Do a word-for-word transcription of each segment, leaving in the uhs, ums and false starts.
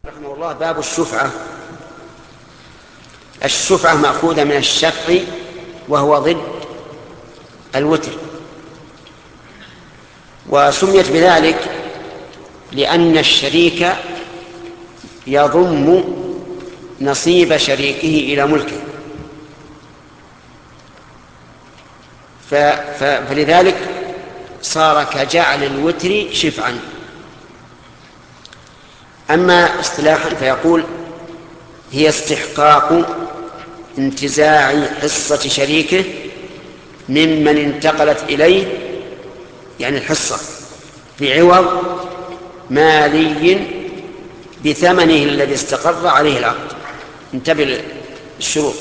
رحمه الله. باب الشفعة. الشفعة مأخوذة من الشفع وهو ضد الوتر، وسميت بذلك لأن الشريك يضم نصيب شريكه إلى ملكه، فلذلك صار كجعل الوتر شفعا. أما اصطلاحا فيقول هي استحقاق انتزاع حصة شريكه ممن انتقلت إليه، يعني الحصة بعوض مالي بثمنه الذي استقر عليه العقد. انتبه للشروط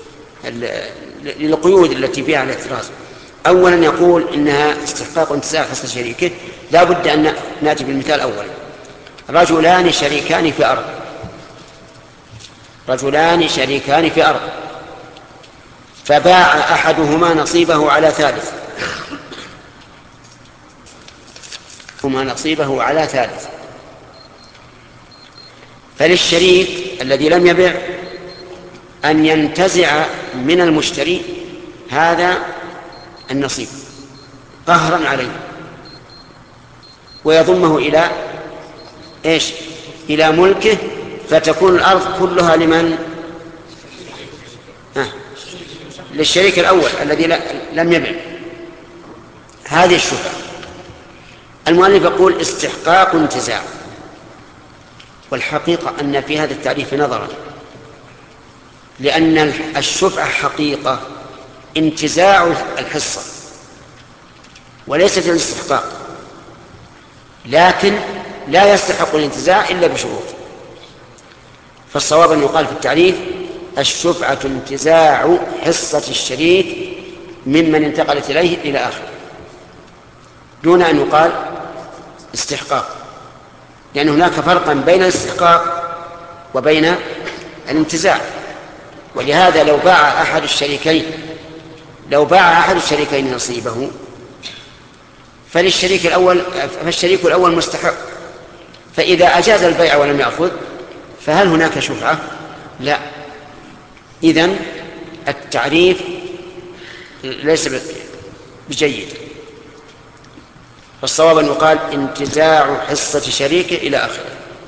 للقيود التي فيها الاعتراض. أولا يقول إنها استحقاق انتزاع حصة شريكه، لا بد أن نأتي بالمثال أولا. رجلان شريكان في أرض رجلان شريكان في أرض فباع أحدهما نصيبه على ثالث هما نصيبه على ثالث فللشريك الذي لم يبع أن ينتزع من المشتري هذا النصيب قهرا عليه ويضمه إلى إيش؟ إلى ملكه، فتكون الأرض كلها لمن؟ آه. للشريك الأول الذي لم يبع. هذه الشفعة. المؤلف يقول استحقاق انتزاع، والحقيقة أن في هذا التعريف نظرا، لأن الشفعة حقيقة انتزاع الحصة وليست الاستحقاق، لكن لا يستحق الانتزاع إلا بشروط. فالصواب أن يقال في التعريف الشفعة انتزاع حصة الشريك ممن انتقلت إليه إلى آخر، دون أن يقال استحقاق، لأن هناك فرقا بين الاستحقاق وبين الانتزاع. ولهذا لو باع أحد الشريكين لو باع أحد الشريكين نصيبه فللشريك الأول فالشريك الأول مستحق، فإذا أجاز البيع ولم يأخذ فهل هناك شفعة؟ لا. إذن التعريف ليس بجيد، فالصواب أن يقال انتزاع حصة شريكه إلى آخره.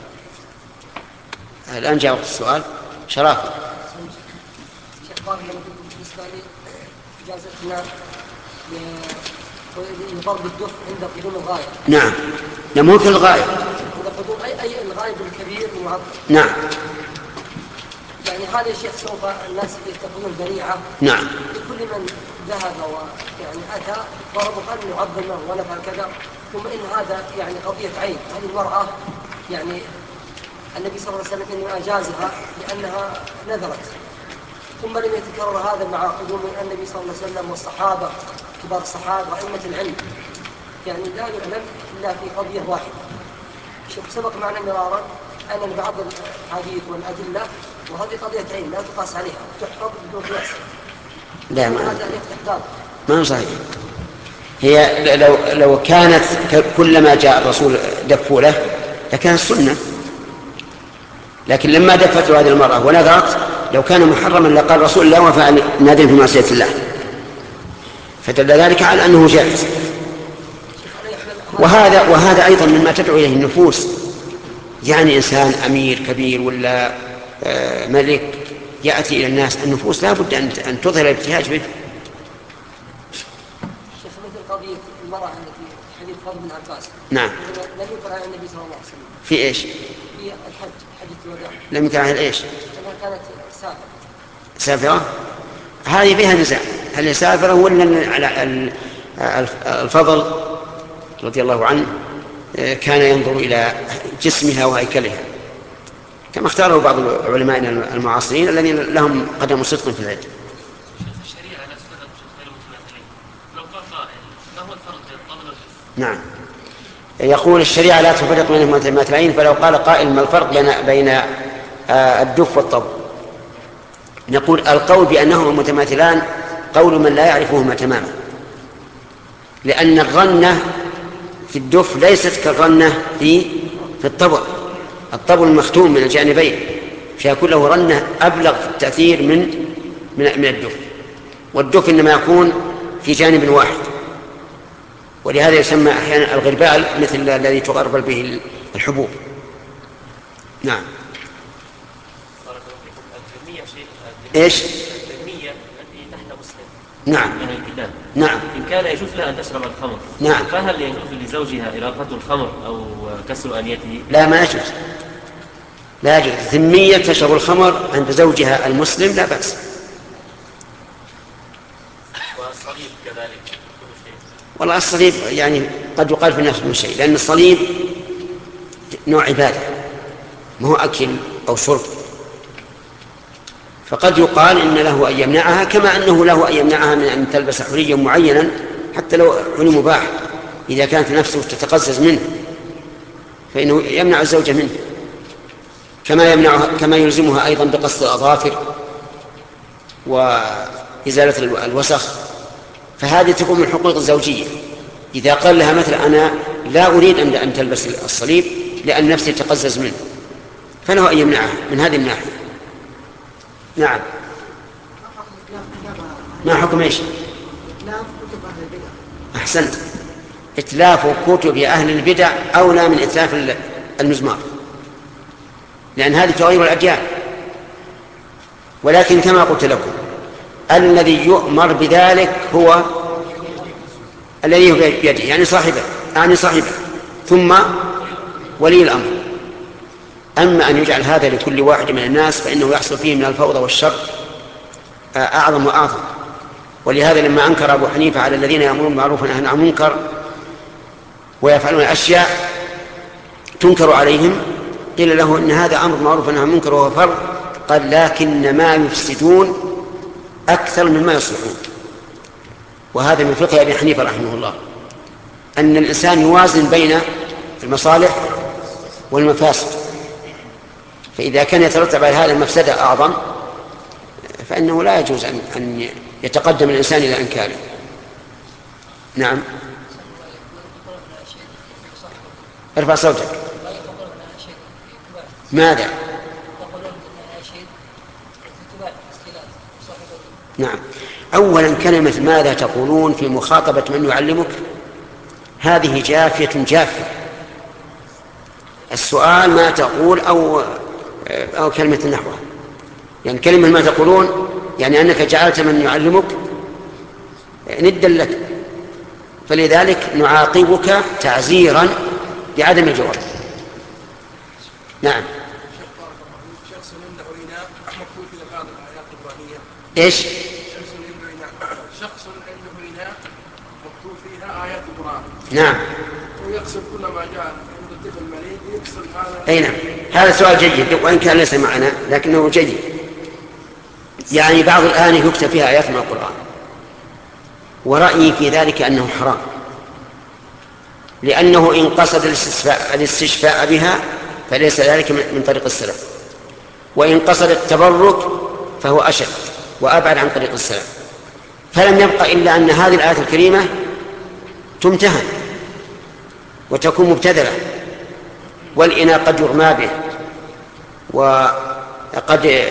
الآن جاء وقت السؤال. شرافة. بالنسبة لي إجازتنا لضرب الدف عند قدوم الغاية. نعم، نموت الغاية. عند قدوم أي أي الغاية الكبير المعظم. نعم. يعني هذا الشيء سوف الناس يتخذون ذريعة. نعم. لكل من ذهب ويعني أتى ضربوا قال يعظم له ونفعل كذا، ثم إن هذا يعني قضية عين. هذه المرأة يعني النبي صلى الله عليه وسلم إنه أجازها لأنها نذرت، ثم لم يتكرر هذا مع قدوم النبي صلى الله عليه وسلم والصحابة كبار الصحابة وأئمة العلم، يعني لا يعلم إلا في قضية واحدة. شوف سبق معنا مرارا أن بعض الحديث والأدلة وهذه قضية عين لا تقاس عليها، تحفظ بدون قياس. لا ما هذا الاحتقاد ما صحيح. هي لو لو كانت كلما جاء الرسول دفوا له لكان السنة، لكن لما دفته هذه المرأة ونذرت لو كان محرما لقال الرسول لا وفعل نادم في معصية الله، فدل ذلك على أنه جائز. وهذا وهذا أيضا مما تدعو إليه النفوس، يعني إنسان أمير كبير ولا ملك يأتي إلى الناس، النفوس لا بد أن تظهر الابتهاج به. شيخ مثل قضية المرأة التي حديث فضل بن عباس. نعم. لم يذكر عن النبي صلى الله عليه وسلم. في إيش؟ في الحج حجة الوداع. لم يذكر عن إيش؟ أنها كانت سافرة. سافرة؟ هذه فيها نزاع، هل هي سافرة ولا على الفضل رضي الله عنه كان ينظر إلى جسمها وهيكلها كما اختاره بعض العلماء المعاصرين الذين لهم قدم صدق في العلم. الشريعة لا تفرق بين المتماثلين. لو قال قائل ما هو الفرق بين الطبل والدف؟ نعم، يقول الشريعة لا تفرق بين المتماثلين، فلو قال قائل ما الفرق بين بين الدف والطبل نقول القول بأنهما متماثلان قول من لا يعرفهما تماما، لأن الرنة في الدف ليست كالرنة في في الطبل. الطبل المختوم من الجانبين فيكون له رنة أبلغ في التأثير من من من الدف، والدف إنما يكون في جانب واحد، ولهذا يسمى أحيانا الغربال مثل الذي تغربل به الحبوب. نعم. ايش؟ الذمية التي تحت مسلم. نعم. من الكتاب. نعم. إن كان يجوز لها أن تشرب الخمر. نعم. فهل يجوز لزوجها إراقة الخمر أو كسر آنيته؟ لا، ما يجوز. لا يجوز. ذمية تشرب الخمر عند زوجها المسلم لا بأس. والصليب كذلك كل شيء. والله الصليب يعني قد يقال في نفس الشيء، لأن الصليب نوع عبادة، ما هو أكل أو شرب، فقد يقال إن له أن يمنعها كما أنه له أن يمنعها من أن تلبس حليا معينا حتى لو حلي مباح، إذا كانت نفسه تتقزز منه فإنه يمنع الزوجة منه، كما يمنعها كما يلزمها أيضا بقص الأظافر وإزالة الوسخ. فهذه تكون من حقوق الزوجية. إذا قال لها مثلا أنا لا أريد أن تلبس الصليب لأن نفسي تقزز منه، فله أن يمنعها من هذه الناحية. نعم. ما حكم ايش؟ احسنت. اتلاف كتب اهل البدع اولى من اتلاف المزمار، لان هذه تغير الاديان. ولكن كما قلت لكم الذي يؤمر بذلك هو الذي هو بيده، يعني صاحبه يعني صاحبه ثم ولي الامر. أما أن يجعل هذا لكل واحد من الناس فإنه يحصل فيه من الفوضى والشر أعظم وأعظم. ولهذا لما أنكر أبو حنيفة على الذين يأمرون بالمعروف وينهون عن المنكر ويفعلون أشياء تنكر عليهم، قيل له إن هذا أمر معروف ونهي عن المنكر وهو فرض، قال لكن ما يفسدون أكثر مما يصلحون. وهذا من فقه أبي حنيفة رحمه الله، أن الإنسان يوازن بين المصالح والمفاسد، فإذا كان يترتب على هذا المفسدة أعظم فإنه لا يجوز أن يتقدم الإنسان إلى إنكاره. نعم. ارفع صوتك. ماذا؟ نعم. أولا كلمة ماذا تقولون في مخاطبة من يعلمك هذه جافية جافية. السؤال ما تقول أو أو كلمة نحوها، يعني كلمة ما تقولون يعني أنك جعلت من يعلمك ندا لك، فلذلك نعاقبك تعزيرا بعدم الجواب. نعم. شخص عنده إناء مكتوب في بعض الآيات القرآنية. إيش؟ شخص عنده إناء مكتوب فيها آيات القرآن. نعم. ويقصد كل ما جاء عند الطفل المريض يقصد هذا. أي نعم. هذا سؤال جيد وإن كان ليس معنا لكنه جيد. يعني بعض الآن يكتب فيها آيات من القرآن، ورأيي في ذلك أنه حرام، لأنه إن قصد الاستشفاء بها فليس ذلك من طريق السلف، وإن قصد التبرك فهو أشد وأبعد عن طريق السلف. فلم يبقى إلا أن هذه الآية الكريمة تمتهن وتكون مبتذلة، والإناء قد يرمى به وقد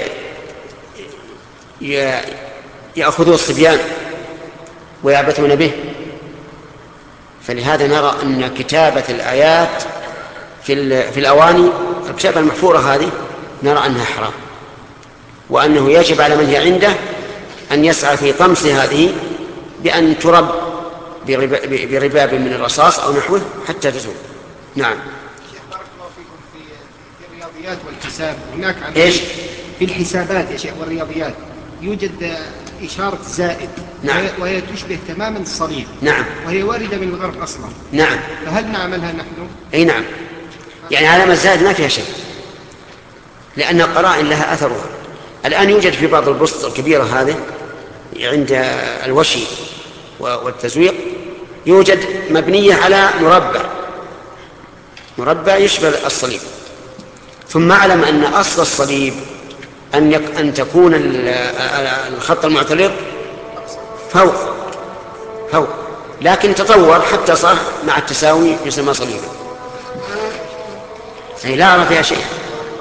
يأخذه الصبيان ويعبثون به. فلهذا نرى أن كتابة الآيات في في الأواني الكتابة المحفورة هذه نرى أنها حرام، وأنه يجب على من هي عنده أن يسعى في طمس هذه بأن ترب برباب من الرصاص أو نحوه حتى تزول. نعم. شيخ بارك الله فيكم في في الرياضيات والحساب هناك إيش؟ في الحسابات يا شيخ والرياضيات يوجد إشارة زائد. نعم. وهي تشبه تماما الصليب. نعم. وهي واردة من الغرب أصلا. نعم. فهل نعملها نحن؟ أي نعم. يعني علامة زائد ما فيها شيء، لأن القرائن لها أثرها. الآن يوجد في بعض البسط الكبيرة هذه عند الوشي والتزويق يوجد مبنية على مربع مربع يشبه الصليب. ثم أعلم أن أصل الصليب أن يك... أن تكون الخط المعترض فوق فوق لكن تطور حتى صار مع التساوي يسمى صليبا. أي لا أرى فيها شيء.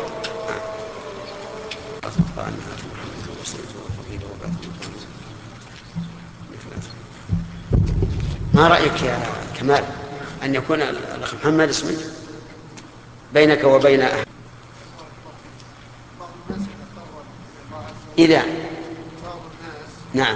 ما رأيك يا كمال أن يكون الأخ محمد اسمه بينك وبين أحد؟ إذا نعم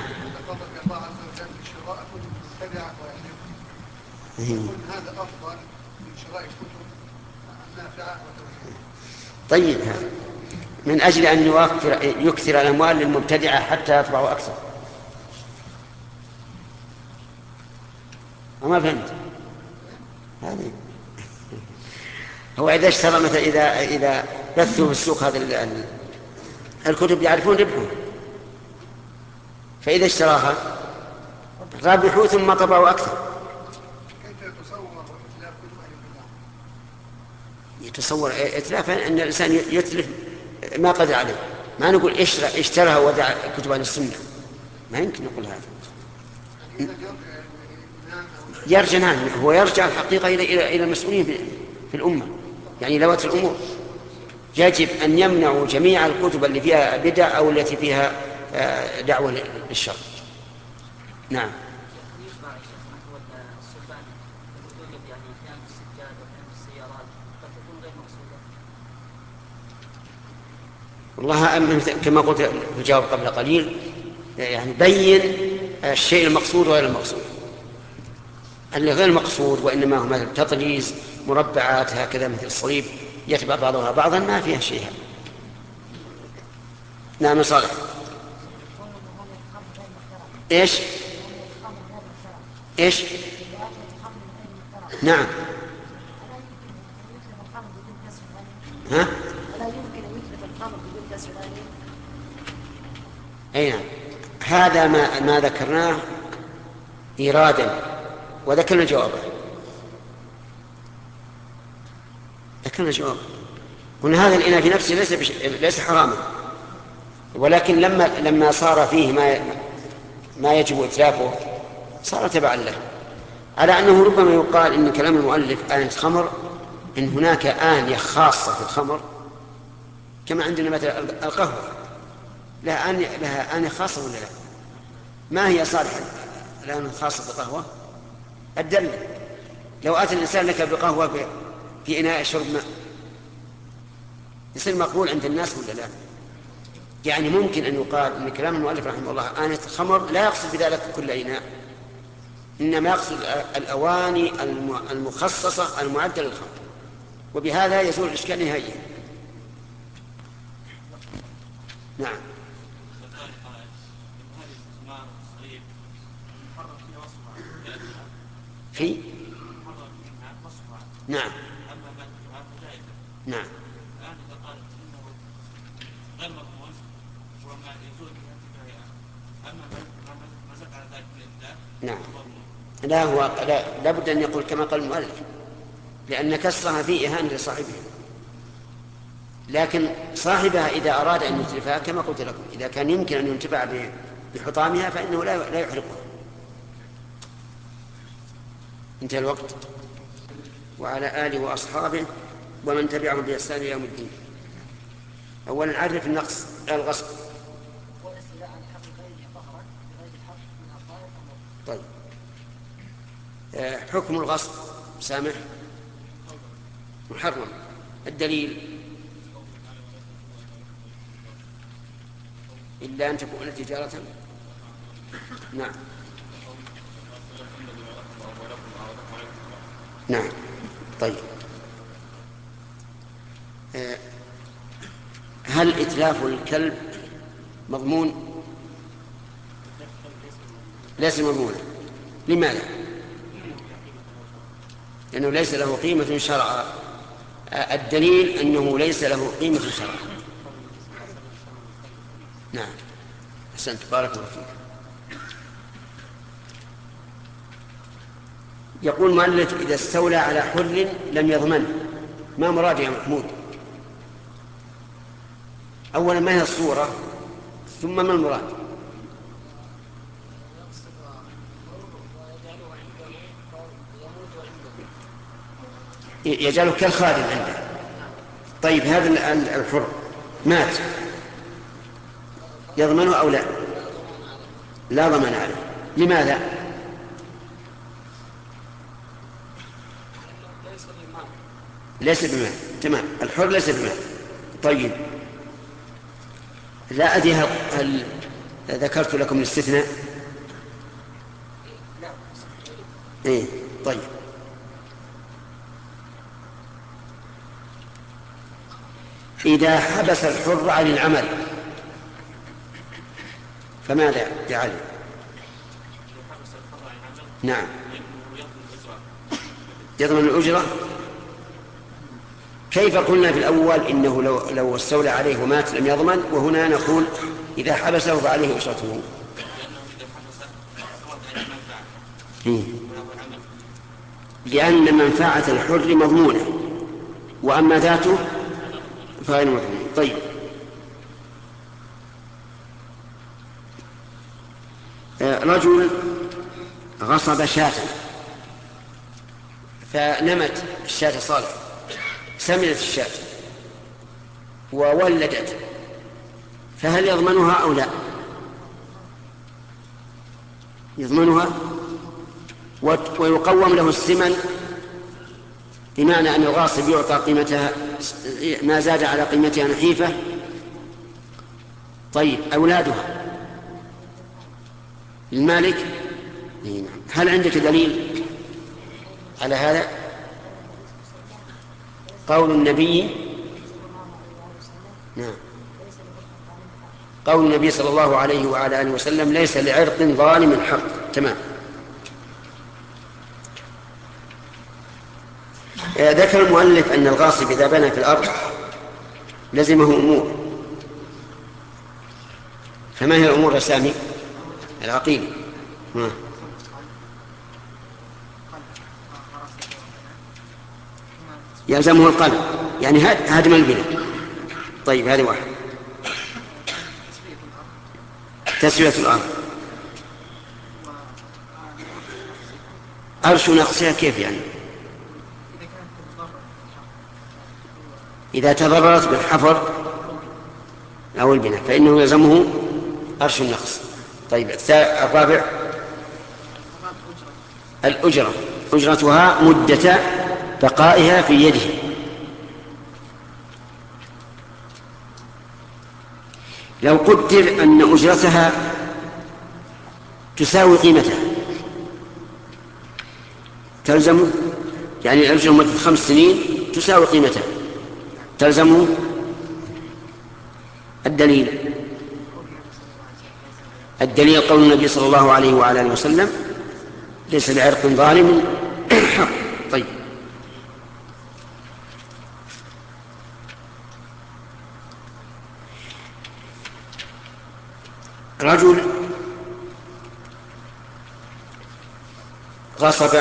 هذا أفضل من شراء الكتب النافعة. طيب، من أجل أن يوفر يكثر الأموال للمبتدعة حتى يطبعوا أكثر. وما فهمت هذه. هو إذا اشترى مثلا إذا إذا بثوا في السوق هذه الكتب يعرفون ربحه، فإذا اشتراها ربحوا ثم طبعوا أكثر. يتصور إتلاف أن الإنسان يتلف ما قدر عليه. ما نقول اشترى اشتراها ودع كتب عن السنة، ما يمكن نقول هذا. يرجع نعم هو يرجع الحقيقة إلى إلى إلى المسؤولين في الأمة، يعني لوة الأمور. يجب أن يمنعوا جميع الكتب اللي فيها بدع أو التي فيها دعوة للشر. نعم. والله كما قلت في الجواب قبل قليل، يعني بين الشيء المقصود وغير المقصود. اللي غير المقصود وإنما هو مثل تطريز مربعات هكذا مثل الصليب يتبع بعضها بعضا ما فيها شيء. نعم صالح. ايش ايش نعم ها اي نعم. هذا ما ما ذكرناه إرادا وذكرنا جوابه. ذكرنا جوابه قلنا هذا الإناء في نفسه ليس بش... ليس حراما، ولكن لما لما صار فيه ما ما يجب إتلافه صار تبعا له. على أنه ربما يقال إن كلام المؤلف آنية خمر، إن هناك آنية خاصة في الخمر كما عندنا مثلا القهوة لها آنية لها آنية خاصة ولا لا؟ ما هي صالحة الآن خاصة بالقهوة؟ الدلة. لو أتى الإنسان لك بقهوة في إناء شرب ماء يصير مقبول عند الناس ولا لا؟ يعني ممكن أن يقال إن كلام المؤلف رحمه الله آنية الخمر لا يقصد بذلك كل إناء، إنما يقصد الأواني المخصصة المعدة للخمر، وبهذا يزول الإشكال نهائيا. نعم. في نعم نعم نعم. لا هو لا لابد أن يقول كما قال المؤلف، لأن كسرها فيه إهانة لصاحبها. لكن صاحبها إذا أراد أن يتلفها كما قلت لكم إذا كان يمكن أن ينتفع بحطامها فإنه لا لا يحرقها. انتهى الوقت. وعلى آله وأصحابه ومن تبعهم بإحسان إلى يوم الدين. أولا عرف النقص الغصب. طيب حكم الغصب سامح محرم. الدليل إلا أن تكون تجارة. نعم نعم. طيب هل إتلاف الكلب مضمون؟ ليس مضمونا. لماذا؟ لأنه ليس له قيمة شرعا. الدليل أنه ليس له قيمة شرعا. نعم أحسنت بارك الله فيك. يقول المؤلف إذا استولى على حر لم يضمنه، ما مراد يا محمود؟ أولا ما هي الصورة، ثم ما المراد؟ يجعله كالخادم عنده. طيب هذا الحر مات يضمنه أو لا؟ لا ضمان عليه. لماذا؟ ليس بمال. تمام، الحر ليس بمال. طيب لا أدري هل, هل ذكرت لكم الاستثناء؟ إيه طيب. إذا حبس الحر عن العمل فماذا يعلم؟ نعم يضمن الأجرة. كيف قلنا في الأول إنه لو, لو استولى عليه ومات لم يضمن، وهنا نقول إذا حبسه فعليه أجرته؟ لأن منفعة الحر مضمونة، وأما ذاته فغير مضمونة. طيب رجل غصب شاة فنمت الشاة صالح، سمنت الشاة وولدت، فهل يضمنها أو لا؟ يضمنها ويقوم له الثمن، بمعنى أن الغاصب يعطى قيمتها ما زاد على قيمتها نحيفة. طيب أولادها للمالك. هل عندك دليل على هذا؟ قول النبي نعم قول النبي صلى الله عليه وعلى آله وسلم: ليس لعرق ظالم حق. تمام. ذكر المؤلف أن الغاصب إذا بنى في الأرض لزمه أمور، فما هي الأمور يا سامي؟ العقيل. يلزمه القلب، يعني هدم البناء. طيب هذه واحد. تسوية الأرض، أرش نقصها كيف يعني؟ إذا تضررت بالحفر أو البناء فإنه يلزمه أرش النقص. طيب الرابع الأجرة، أجرتها مدة بقائها في يده. لو قدر أن أجرتها تساوي قيمتها تلزم، يعني الأجرة مدة خمس سنين تساوي قيمتها تلزم الدليل. الدليل قول النبي صلى الله عليه وعلى آله وسلم: ليس لعرق ظالم حق. طيب رجل غصب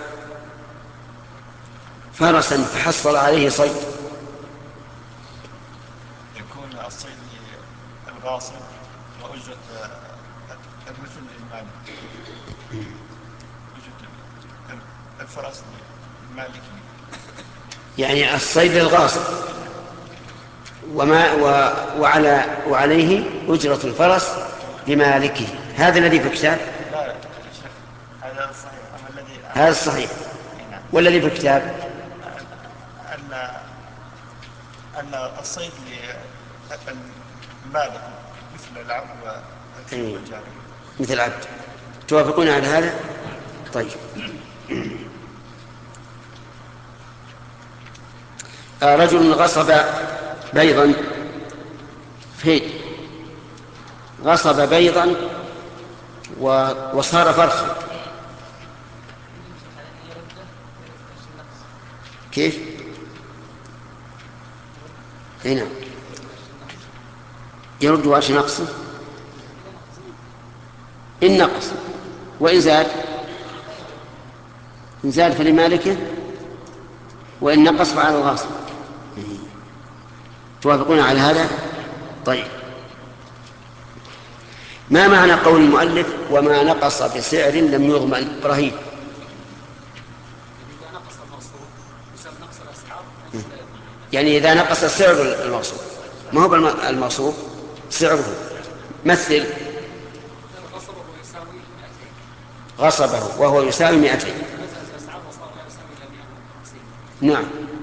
فرسا فحصل عليه صيد. يكون الصيد الغاصب وأجرة المثل للمالك، أجرة الفرس للمالك، يعني الصيد للغاصب وما و... وعلى وعليه أجرة الفرس لمالكه. هذا الذي في الكتاب؟ لا هذا الصحيح. أما الذي هذا الصحيح. والذي في الكتاب أن أن الصيد للمالك مثل العبد والجاري. مثل العبد. توافقون على هذا؟ طيب رجل غصب بيضا فيد، غصب بيضا وصار فرخا. كيف؟ هنا يرد وارش نقص إن نقص، وإن زاد إن زاد فلمالكه، وإن نقص فعلى الغاصب. توافقون على هذا؟ طيب ما معنى قول المؤلف: وما نقص بسعر لم يضمن؟ إبراهيم. إذا نقص المصروف بسبب نقص الأسعار يعني إذا نقص سعر المغصوب، ما هو المغصوب سعره. مثل غصبه وهو يساوي مئتين، نعم،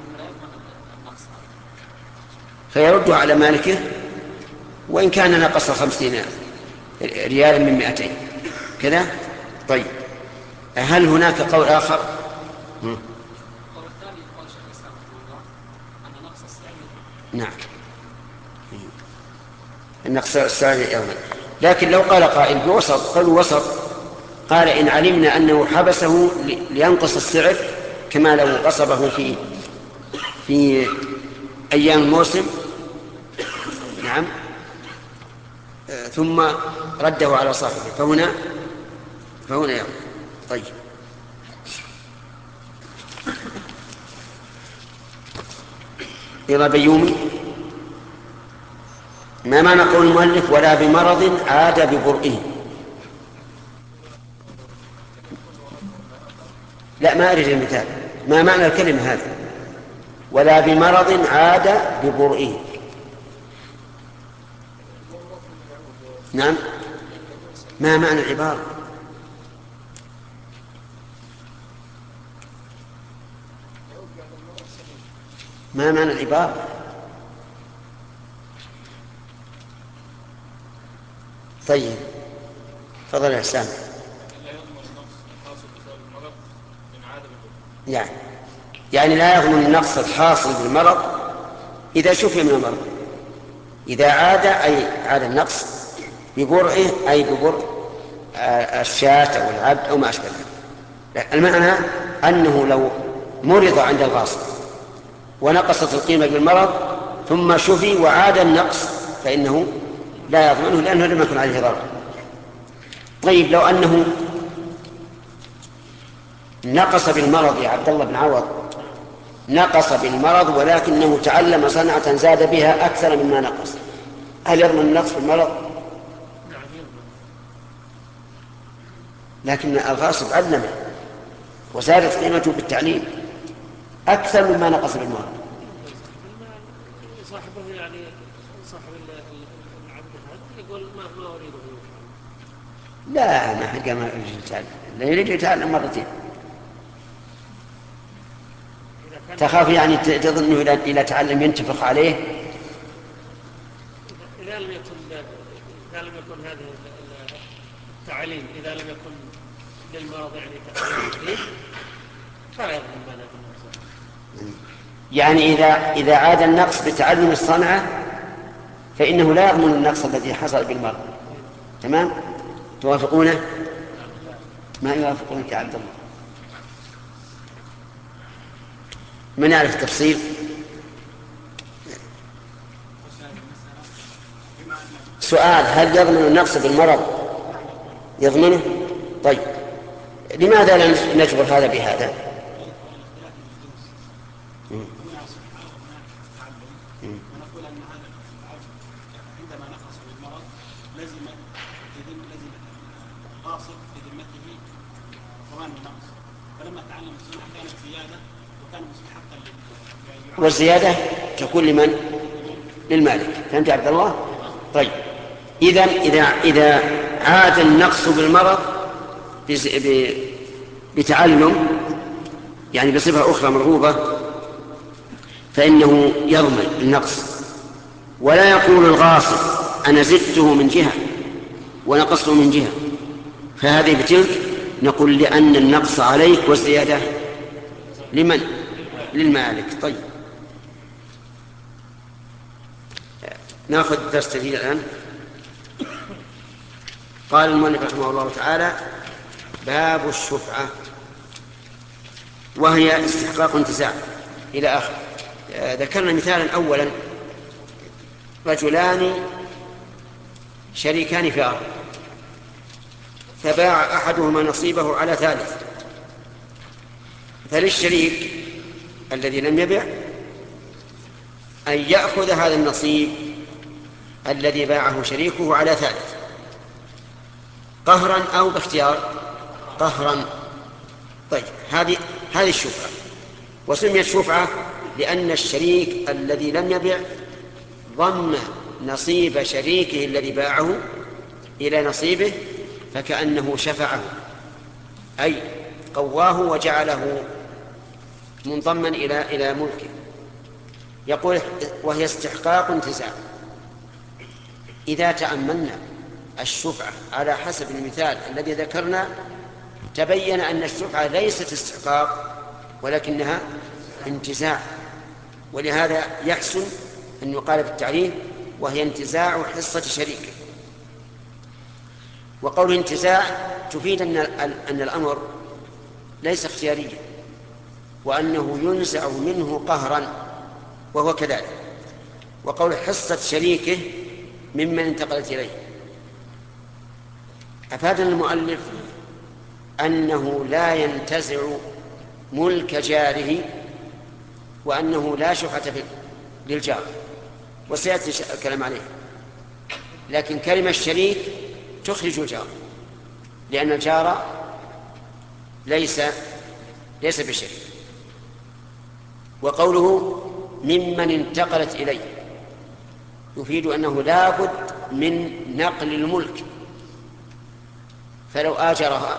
فيرد على مالكه وإن كان نقص خمسين ريالا من مئتين كذا. طيب، هل هناك قول آخر؟ نعم، النقص السعر يوما. لكن لو قال قائل بوسط، قال وسط، قال إن علمنا أنه حبسه لينقص السعر كما لو غصبه في في أيام الموسم، نعم، ثم رده على صاحبه، فهنا فهنا يوم. طيب، يلا بيومي، ما معنى قول المؤلف ولا بمرض عاد ببرئه؟ لا، ما أريد المثال. ما معنى الكلمة هذه ولا بمرض عاد ببرئه؟ نعم، ما معنى العبارة؟ ما معنى العبارة؟ طيب، تفضل يا حسام. يعني يعني لا يضمن النقص الحاصل بالمرض إذا شفي من المرض. إذا عاد أي عاد النقص ببرئه أي ببرء الشاة أو العبد أو ما أشبه ذلك. المعنى أنه لو مرض عند الغاصب ونقصت القيمة بالمرض ثم شفي وعاد النقص فإنه لا يضمنه لأنه لم يكن عليه ضرر. طيب، لو أنه نقص بالمرض يا عبد الله بن عوض، نقص بالمرض ولكنه تعلم صنعة زاد بها أكثر مما نقص، هل يضمن النقص بالمرض؟ لكن الغاصب علمه وزادت قيمته بالتعليم أكثر مما نقص بالمرض. صاحبه يعني صاحب العبد هذا يقول ما ما أريده. لا، ما حق ما يريد يتعلم، لا يريد يتعلم مرتين. تخاف يعني تظنه إذا تعلم ينتفخ عليه. إذا لم يكن إذا لم يكن هذا التعليم إذا لم يكن للمرض يعني تعليم فلا يضمن ما لا يضمن. يعني إذا إذا عاد النقص بتعلم الصنعة فإنه لا يضمن النقص الذي حصل بالمرض. تمام؟ توافقونه؟ ما يوافقونك يا عبد الله؟ من يعرف التفصيل؟ سؤال: هل يضمن النقص بالمرض؟ يضمنه؟ طيب، لماذا لا نجبر هذا بهذا؟ ونقول أن هذا العبد عندما نقص بالمرض لزم لزم الغاصب في ذمته ضمان النقص، فلما تعلم الصنعة كانت زيادة وكان مستحقا لل والزيادة تكون لمن؟ للمالك. فهمت يا عبد الله؟ طيب، إذا إذا إذا عاد النقص بالمرض بتعلم يعني بصفة أخرى مرغوبة فإنه يضمن النقص، ولا يقول الغاصب أنا زدته من جهة ونقصته من جهة، فهذه بتلك نقول لأن النقص عليك والزيادة لمن؟ للمالك. طيب، ناخذ درس جديد الآن. قال المؤلف رحمه الله تعالى: باب الشفعة، وهي استحقاق انتزاع إلى آخر. ذكرنا مثالا أولا: رجلان شريكان في أرض، فباع أحدهما نصيبه على ثالث، فللشريك الذي لم يبع أن يأخذ هذا النصيب الذي باعه شريكه على ثالث قهرا أو باختيار. قهرا. طيب، هذه هذه الشفعة، وسميت شفعة لأن الشريك الذي لم يبع ضم نصيب شريكه الذي باعه إلى نصيبه، فكأنه شفعه، أي قواه وجعله منضما إلى إلى ملكه. يقول وهي استحقاق انتزاع. إذا تأملنا الشفعة على حسب المثال الذي ذكرنا تبين أن الشفعة ليست استحقاق ولكنها انتزاع، ولهذا يحسن أن يقال بالتعريف وهي انتزاع حصة شريك. وقول انتزاع تفيد أن أن الأمر ليس اختياريا، وأنه ينزع منه قهرا، وهو كذلك. وقول حصة شريكه ممن انتقلت إليه، أفادنا المؤلف أنه لا ينتزع ملك جاره، وأنه لا شفعة للجار، وسيأتي الكلام عليه. لكن كلمة الشريك تخرج الجار، لأن الجار ليس ليس بشريك. وقوله ممن انتقلت إليه يفيد أنه لا بد من نقل الملك، فلو آجرها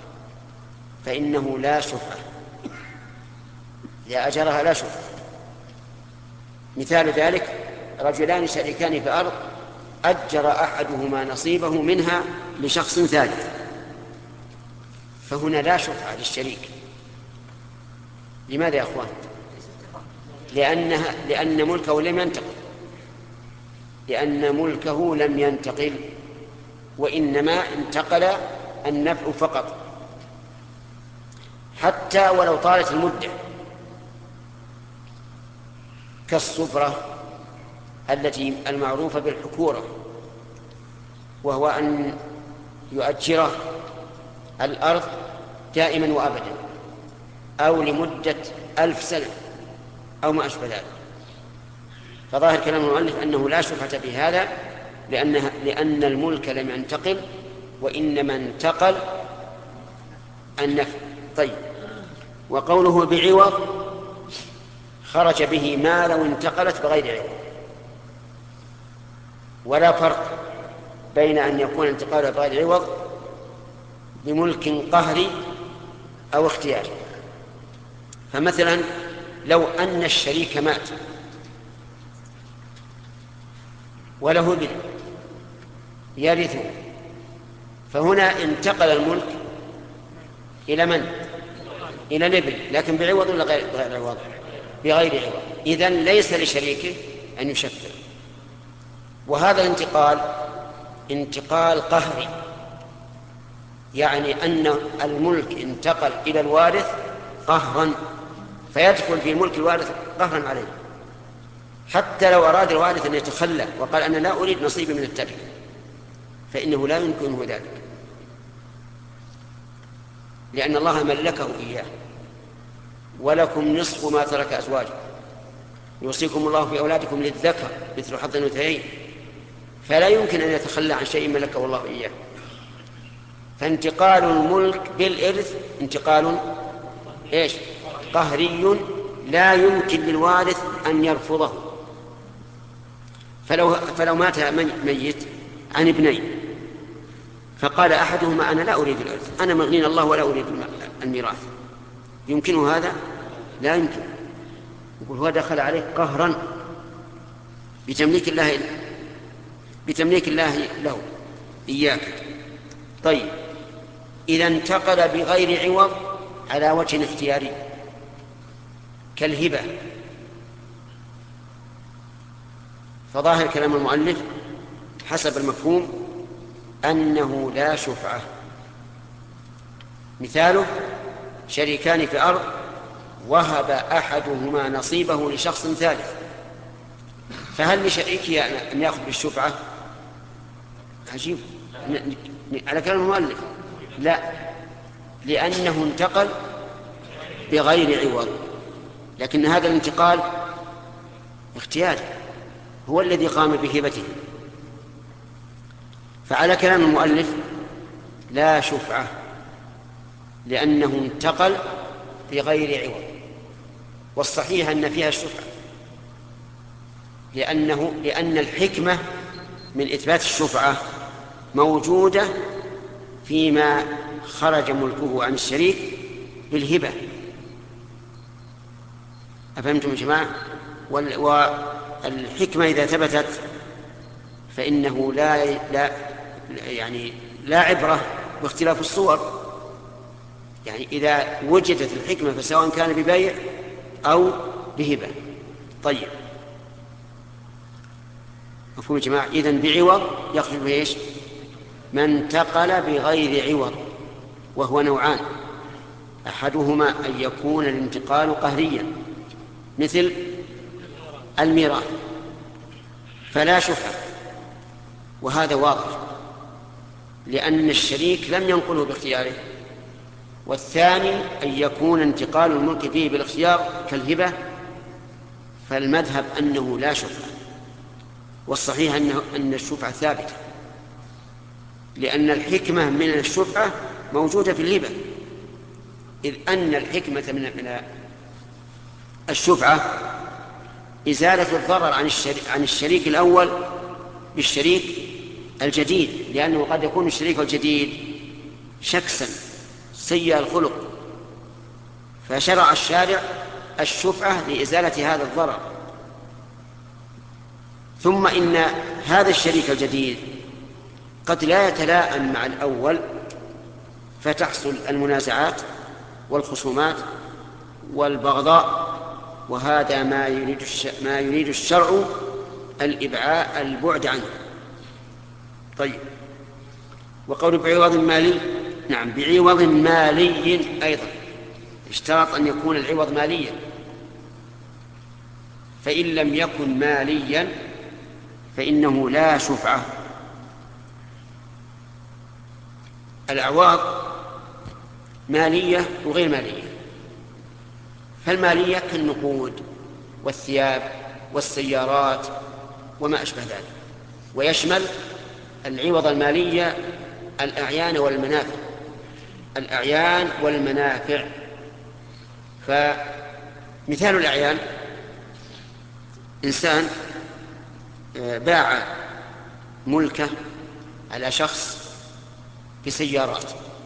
فإنه لا شفعة، إذا أجرها لا شفعة. مثال ذلك رجلان شريكان في أرض أجر أحدهما نصيبه منها لشخص ثالث، فهنا لا شفعة للشريك. لماذا يا أخوان؟ لأنها لأن ملكه لم ينتقل لأن ملكه لم ينتقل وإنما انتقل النفع فقط، حتى ولو طالت المدة، كالصفرة التي المعروفة بالحكورة، وهو أن يؤجره الأرض دائما وأبدا أو لمدة ألف سنة أو ما أشبه ذلك. فظاهر كلام المؤلف أنه لا شفعة بهذا، لأنها لأن الملك لم ينتقل وإنما انتقل النفع. طيب، وقوله بعوض خرج به ما لو انتقلت بغير عوض، ولا فرق بين أن يكون انتقال بغير عوض بملك قهري أو اختياري. فمثلا لو أن الشريك مات وله ابن يرثه، فهنا انتقل الملك إلى من؟ إلى الابن، لكن بعوض ولا غير عوض؟ بغير عوض. إذن ليس لشريكه أن يشفع. وهذا الانتقال انتقال قهري، يعني أن الملك انتقل إلى الوارث قهرا، فيدخل في ملك الوارث قهرا عليه، حتى لو أراد الوارث أن يتخلى وقال أنا لا أريد نصيبي من التركة، فإنه لا يمكنه ذلك، لأن الله ملكه إياه. ولكم نصف ما ترك أزواجكم يوصيكم الله في أولادكم للذكر مثل حظ الأنثيين، فلا يمكن أن يتخلى عن شيء ملكه الله إياه. فانتقال الملك بالإرث انتقال إيش؟ قهري، لا يمكن للوارث أن يرفضه. فلو, فلو مات ميت عن ابنين فقال أحدهما أنا لا أريد الإرث، أنا مغنين الله ولا أريد الميراث، يمكنه هذا؟ لا يمكن. يقول هو دخل عليه قهرا بتمليك الله بتمليك الله له إياك. طيب، إذا انتقل بغير عوض على وجه اختياري كالهبة، فظاهر كلام المؤلف حسب المفهوم أنه لا شفعة. مثاله شريكان في أرض وهب أحدهما نصيبه لشخص ثالث، فهل لشريكه أن يأخذ بالشفعة؟ عجيب على كلام المؤلف، لا، لأنه انتقل بغير عوض، لكن هذا الانتقال اختياري، هو الذي قام بهبته. فعلى كلام المؤلف لا شفعة، لأنه انتقل بغير عوض. والصحيح أن فيها الشفعة، لأنه لأن الحكمة من إثبات الشفعة موجودة فيما خرج ملكه عن الشريك بالهبة. أفهمتم يا جماعة؟ والحكمة إذا ثبتت فإنه لا لا يعني لا عبرة باختلاف الصور. يعني إذا وجدت الحكمة فسواء كان ببيع أو بهبة. طيب مفهوم يا جماعة؟ إذن بعوض يخرج به إيش؟ ما انتقل بغير عوض، وهو نوعان: أحدهما أن يكون الانتقال قهريا مثل الميراث فلا شفعة، وهذا واضح لأن الشريك لم ينقله باختياره. والثاني أن يكون انتقال الملك فيه بالاختيار كالهبة، فالمذهب أنه لا شفعة، والصحيح أنه أن الشفعة ثابتة، لأن الحكمة من الشفعة موجودة في الهبة، إذ أن الحكمة من الشفعة إزالة الضرر عن الشريك, عن الشريك الأول بالشريك الجديد، لأنه قد يكون الشريك الجديد شخصا سيء الخلق، فشرع الشارع الشفعة لإزالة هذا الضرر. ثم إن هذا الشريك الجديد قد لا يتلائم مع الأول، فتحصل المنازعات والخصومات والبغضاء، وهذا ما يريد ما يريد الشرع الإبعاء البعد عنه. طيب، وقول بعوض مالي، نعم بعوض مالي أيضا اشترط أن يكون العوض ماليا، فإن لم يكن ماليا فإنه لا شفعة. الأعواض مالية وغير مالية، فالمالية كالنقود والثياب والسيارات وما أشبه ذلك، ويشمل العوض المالية الأعيان والمنافع الأعيان والمنافع فمثال الأعيان: إنسان باع ملكه على شخص بسيارات،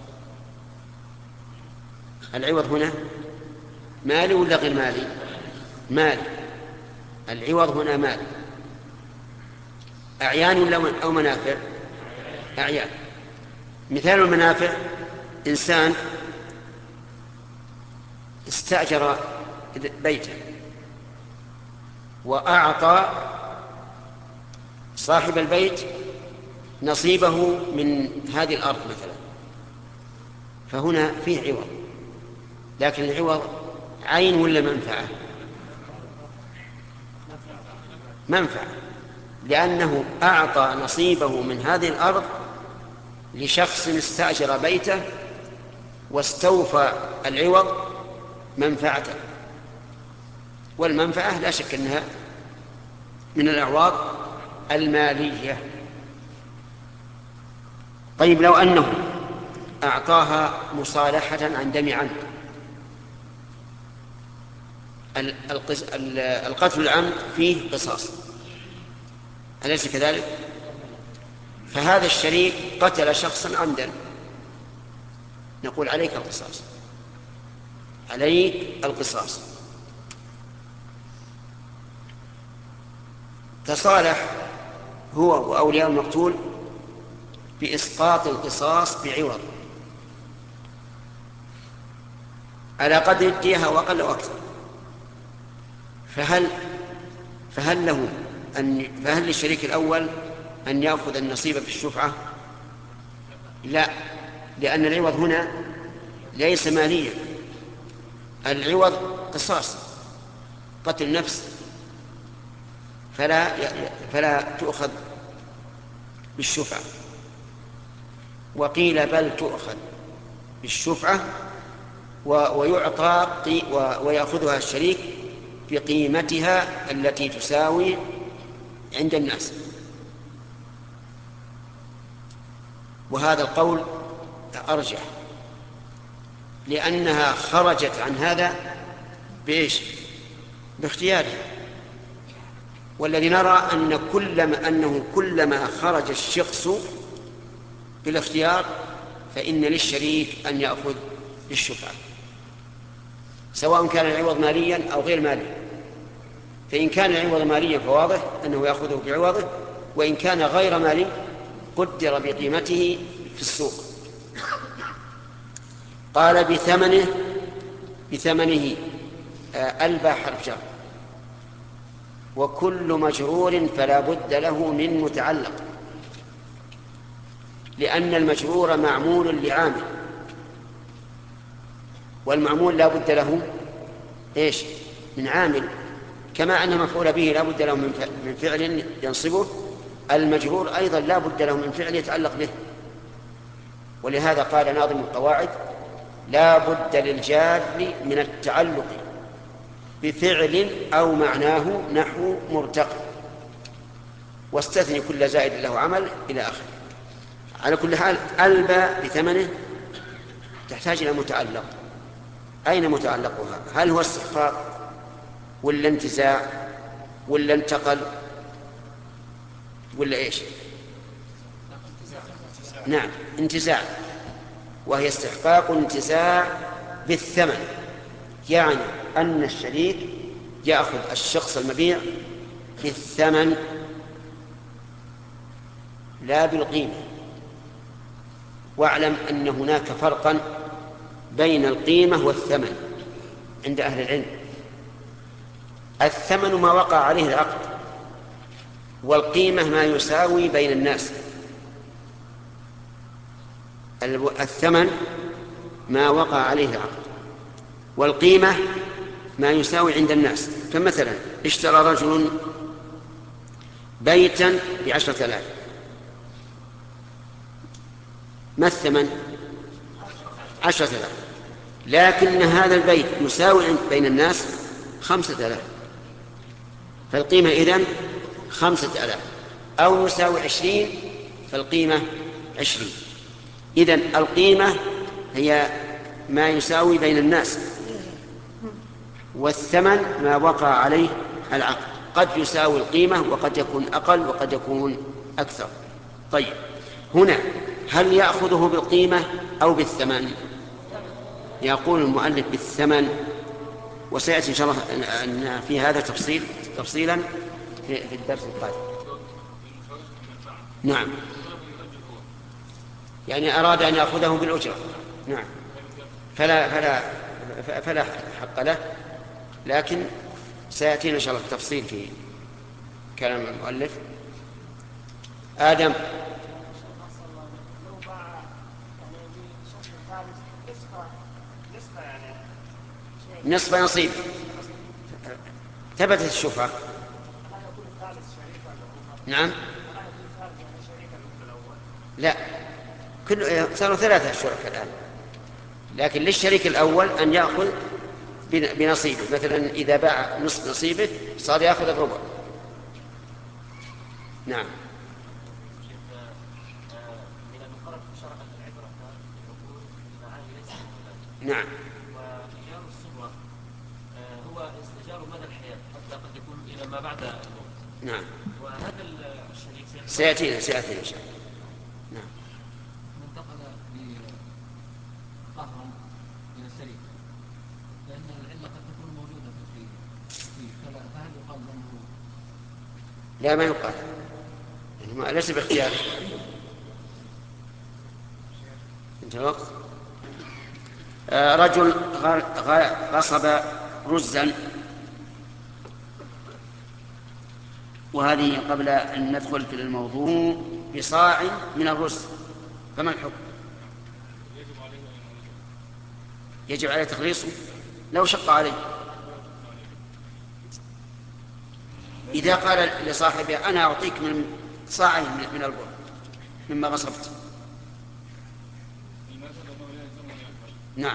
العوض هنا مالي ولا غير مالي؟ مالي. العوض هنا مالي. أعيان ولا أو منافع؟ أعيان. مثال المنافع: إنسان استأجر بيتا وأعطى صاحب البيت نصيبه من هذه الأرض مثلا، فهنا فيه عوض، لكن العوض عين ولا منفعة؟ منفعة، لأنه أعطى نصيبه من هذه الأرض لشخص استأجر بيته واستوفى العوض منفعته، والمنفعة لا شك أنها من الأعواض المالية. طيب، لو أنه أعطاها مصالحة عن دم عمد، القتل العمد فيه قصاص، أليس كذلك؟ فهذا الشريك قتل شخصا عمدا، نقول عليك القصاص، عليك القصاص. تصالح هو وأولياء المقتول بإسقاط القصاص بعوض على قدر الدية وأقل وأكثر، فهل فهل له أن فهل للشريك الأول أن يأخذ النصيب في الشفعة؟ لا، لأن العوض هنا ليس ماليا، العوض قصاص، قتل نفس، فلا فلا تؤخذ بالشفعة. وقيل بل تؤخذ بالشفعة ويعطى ويأخذها الشريك بقيمتها التي تساوي عند الناس. وهذا القول أرجح، لأنها خرجت عن هذا بإيش؟ باختياره. والذي نرى أن كلما أنه كلما خرج الشخص بالاختيار فإن للشريك أن يأخذ بالشفعة، سواء كان العوض ماليا أو غير مالي. فإن كان العوض ماليا فواضح أنه يأخذه بعوضه، وإن كان غير مالي قدر بقيمته في السوق. قال بثمنه بثمنه ألبى حرف جر، وكل مجرور فلا بد له من متعلق، لأن المجرور معمول لعامل، والمعمول لا بد له إيش؟ من عامل، كما أن مفعول به لا بد له من فعل ينصبه، المجرور أيضا لا بد له من فعل يتعلق به. ولهذا قال ناظم القواعد: لا بد للجار من التعلق بفعل أو معناه نحو مرتقي، واستثني كل زائد له عمل إلى آخره. على كل حال ألبى بثمنه تحتاج إلى متعلق. أين متعلقها؟ هل هو استحقاق ولا انتزاع ولا انتقل ولا إيش؟ نعم، انتزاع، وهي استحقاق انتزاع بالثمن، يعني أن الشريك يأخذ الشخص المبيع بالثمن لا بالقيمة. واعلم أن هناك فرقا بين القيمة والثمن عند أهل العلم. الثمن ما وقع عليه العقد، والقيمة ما يساوي بين الناس. الثمن ما وقع عليه العقد، والقيمة ما يساوي عند الناس. فمثلا اشترى رجل بيتا بعشرة آلاف، ما الثمن؟ عشرة آلاف، لكن هذا البيت يساوي بين الناس خمسة آلاف، فالقيمة إذن خمسة آلاف، أو يساوي عشرين فالقيمة عشرين. إذن القيمة هي ما يساوي بين الناس، والثمن ما وقع عليه العقد، قد يساوي القيمة وقد يكون أقل وقد يكون أكثر. طيب، هنا هل يأخذه بالقيمة أو بالثمن؟ يقول المؤلف بالثمن، وسيأتي إن شاء الله أن في هذا تفصيل تفصيلا في الدرس القادم. نعم، يعني أراد أن يأخذه بالأجرة، نعم، فلا فلا فلا حق له، لكن سيأتينا إن شاء الله التفصيل في كلام المؤلف. آدم. نصف نصيب ثبتت الشفعة. نعم، لا، كل صاروا ثلاثة شركاء الآن، لكن للشريك الأول أن يأخذ بنصيبه. مثلا إذا باع نصف نصيبه صار يأخذ الربع. نعم. نعم. وإيجار الصبرة هو استئجار مدى الحياة حتى قد يكون إلى ما بعد الموت. نعم. وهذا الشريك سيأتينا سيأتينا إن شاء الله. نعم. من انتقل قهرا من الشريك لأن العلة قد تكون موجودة فيه، فهل يقال له؟ لا، ما يقال، يعني ليس باختيار. انت وقت رجل غصب رزا، وهذه قبل أن ندخل في الموضوع بصاع من الرز، فما الحكم؟ يجب عليه تخليصه لو شق عليه. إذا قال لصاحبه أنا أعطيك من صاع من البر مما غصبت. نعم.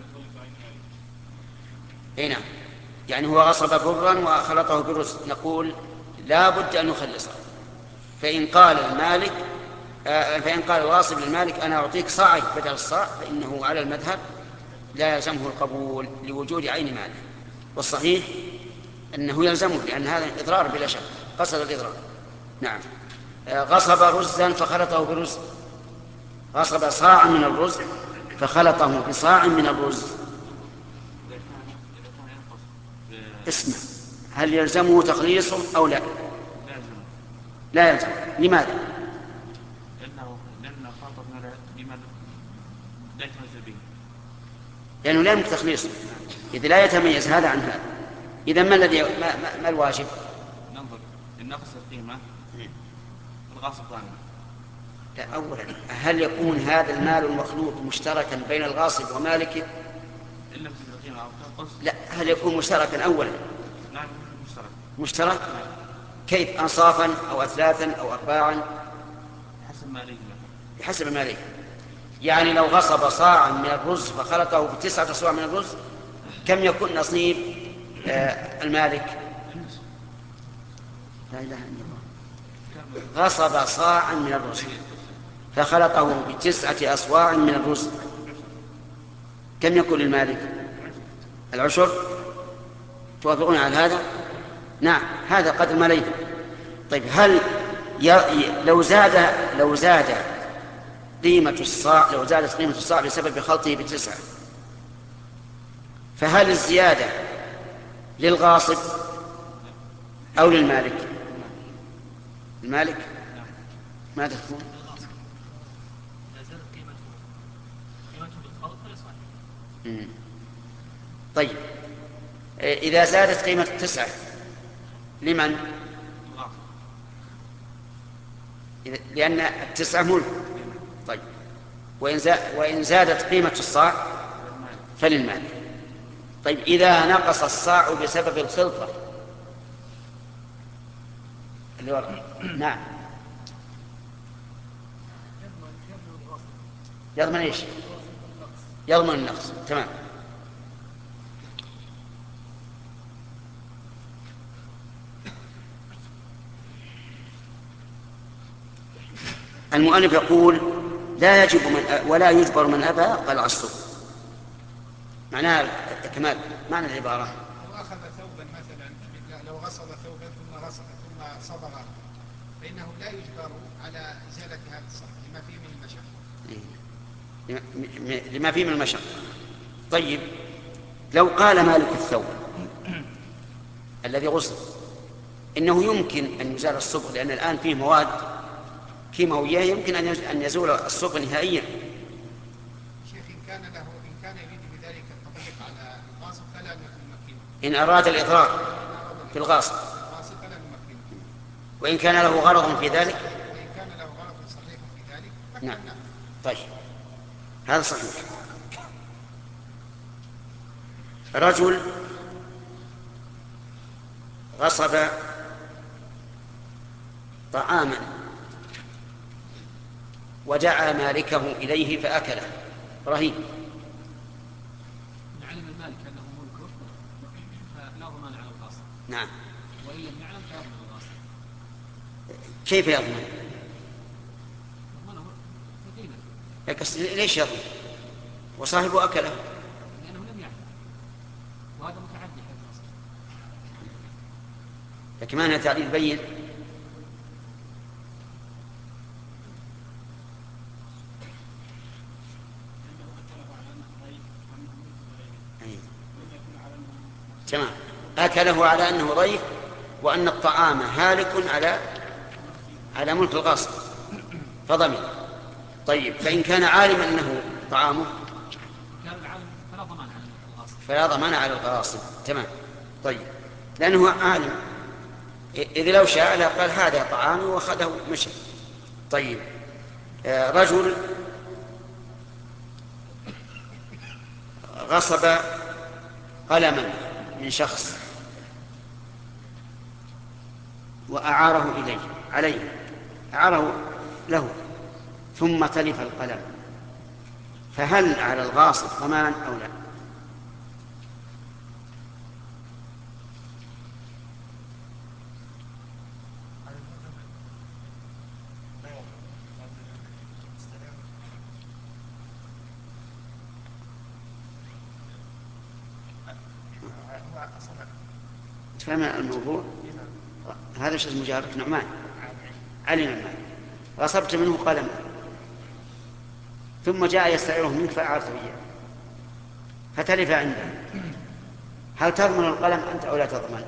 اي نعم، يعني هو غصب برا وخلطه بالرز، نقول لا بد أن نخلصه. فإن قال المالك فإن قال الغاصب للمالك أنا أعطيك صاع بدل الصاع، فإنه على المذهب لا يلزمه القبول لوجود عين ماله. والصحيح أنه يلزمه، لأن هذا إضرار بلا شك، قصد الإضرار. نعم. غصب رزا فخلطه برز، غصب صاعا من الرز فخلطه بصاع من الرز. اسمع، هل يلزمه تخليصه أو لا؟ لا يلزم. لماذا؟ لأنه لا يمكن تخليصه إذا لا يتميز هذا عن هذا. إذا ما الذي ما, ما, ما الواجب؟ ننظر لنقص القيمة الغاصب ضامن. لا، أولا هل يكون هذا المال المخلوط مشتركا بين الغاصب ومالكه؟ إلا في القيمة أو تنقص. لا، هل يكون مشتركا أولا؟ نعم مشترك. مشترك؟ كيف؟ أنصافا أو أثلاثا أو أرباعا؟ حسب ماليه. بحسب ماليه. يعني لو غصب صاعا من الرز فخلطه بتسعة أصواع من الرز، كم يكون نصيب آه المالك؟ لا إله إلا الله. غصب صاعا من الرز فخلطه بتسعة أصواع من الرز، كم يكون للمالك؟ العشر. توافقون على هذا؟ نعم، هذا قدر ما ليته. طيب، هل ي... لو زاد لو زاد قيمة الصاع لو زادت قيمة الصاع بسبب خلطه بتسعة، فهل الزيادة للغاصب أو للمالك؟ المالك. ماذا تكون؟ طيب، إذا زادت قيمة التسعة لمن؟ لأن التسعة ملك. طيب، وإن زادت قيمة الصاع فللمال. طيب، إذا نقص الصاع بسبب الخلطة اللي ورا. نعم، يضمن إيش؟ يضمن النقص. تمام. المؤلف يقول لا يجب من أ... ولا يجبر من أبى قلع الصوف. معناها كمال معنى العبارة. لو أخذ ثوبا مثلا، لو غسل ثوبا ثم غسل ثم صبغه، فإنه لا يجبر على إزالة هذا الصف لما فيه من المشقة. لما فيه من المشقة. طيب، لو قال مالك الثوب الذي غسل إنه يمكن أن يزال الصبغ، لأن الآن فيه مواد كيماوية يمكن أن يزول الصبغ نهائيا. شيخ، إن كان له إن كان يريد بذلك التطبيق على الغاصب فلا نمكنه. إن أراد الإضرار في الغاصب فلا نمكنه. وإن كان له غرض في ذلك. وإن كان له غرض صحيح في ذلك. نعم. طيب، هذا صحيح. رجل غصب طعاما ودعا مالكه إليه فأكله رهين. علم المالك أنه ملكه فلا ضمان على الغاصب. نعم. وإن لم يعلم فيضمن الغاصب. كيف يضمن؟ يضمنه ليش يضمن؟ وصاحبه أكله. لأنه لم يعلم، وهذا متعدي حق الغاصب. لكن ما أنها تعليل بين. تمام، أكله على أنه ضيف وأن الطعام هالك على على ملك الغاصب فضمن. طيب، فإن كان عالما أنه طعامه كان العالم فلا ضمان على الغاصب. فلا ضمان على الغاصب. تمام. طيب، لأنه عالم، إذ لو شاء قال هذا طعامي وأخذه مشي. طيب، رجل غصب قلما من شخص وأعاره إليه عليه أعاره له ثم تلف القلم، فهل على الغاصب ضمان أو لا؟ تفهم الموضوع؟ هذا شو اسمه جارك؟ نعمان. علي نعمان. غصبت منه قلما ثم جاء يستعيره منك فأعرت إياه فتلف عنده، هل تضمن القلم أنت أو لا تضمن؟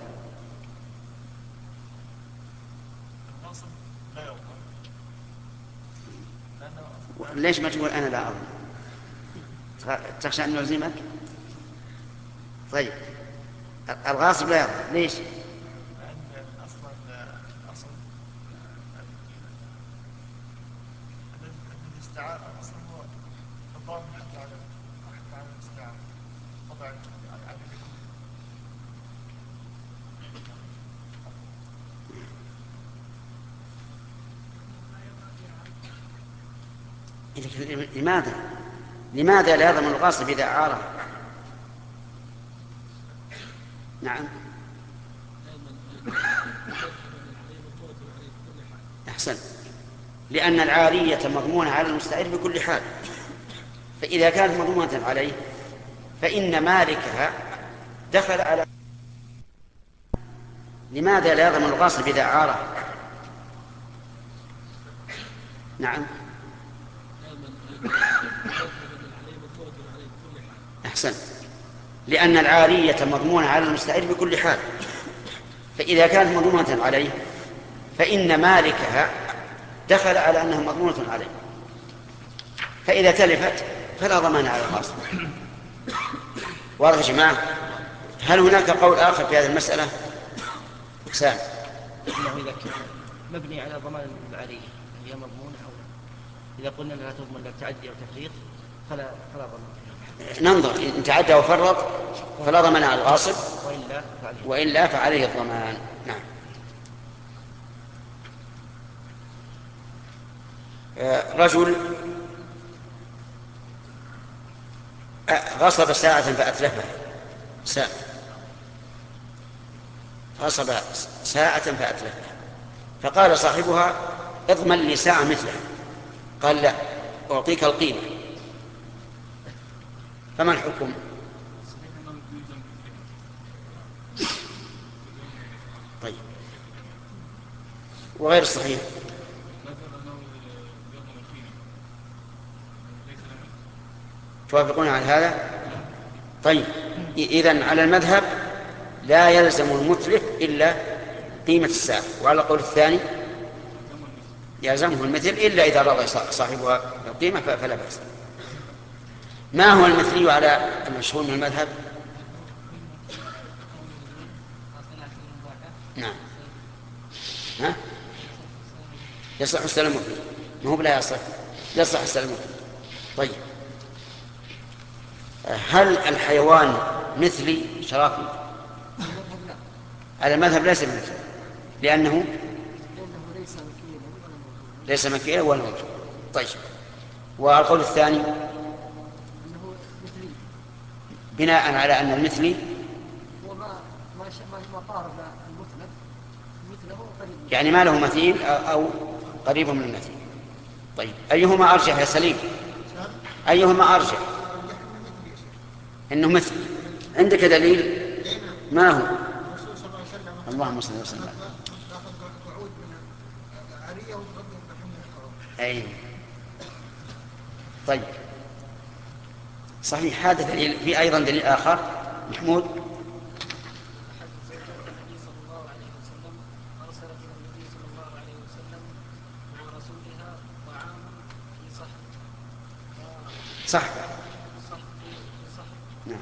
ليش ما تقول أنا لا أضمن؟ تخشى أن نلزمك؟ طيب الغاصب لا يضمن، ليش؟ لماذا لماذا لا يضمن الغاصب إذا أعاره؟ نعم أحسن، لأن العارية مضمونة على المستعير بكل حال، فإذا كانت مضمونة عليه فإن مالكها دخل على. لماذا لا يضمن الغاصب إذا أعاره؟ نعم أحسن، لأن العارية مضمونة على المستعير بكل حال، فإذا كانت مضمونة عليه فإن مالكها دخل على أنها مضمونة عليه، فإذا تلفت فلا ضمان على الغاصب. واضح يا جماعة؟ هل هناك قول آخر في هذه المسألة؟ سام. إنه إذا كان مبني على ضمان العارية هي مضمونة أو لا؟ إذا قلنا لا تضمن لك تعدي أو تفريط فلا فلا ضمان. ننظر إن تعدى وفرط فلا ضمان على الغاصب، وإلا فعليه, وإلا فعليه الضمان. نعم. رجل غصب ساعة فأتلفها، ساعة غصب ساعة فأتلفها، فقال صاحبها اضمن لي ساعة مثلها، قال لا أعطيك القيمة، فما الحكم؟ طيب وغير الصحيح توافقون على هذا؟ طيب إذن على المذهب لا يلزم المتلف إلا قيمة الساعة، وعلى القول الثاني يلزمه المثل إلا إذا رضى صاحبها القيمة فلا بأس. ما هو المثلي على المشهور من المذهب؟ نعم ها؟ يصح السلام فيه، ما هو لا يصح، يصح السلام فيه. طيب هل الحيوان مثلي شراكي؟ على المذهب ليس مثلي، لأنه ليس مكيلا ولا موجود. طيب والقول الثاني بناء على أن المثلي وما ما ما قارب المثل مثله قريب، يعني ما له مثيل أو قريب من المثيل. طيب أيهما أرجح يا سليم؟ أيهما أرجح؟ إنه مثل. عندك دليل؟ ما هو؟ اللهم صل وسلم. أي طيب صحيح، هذا دليل. في أيضا دليل آخر محمود. صح نعم.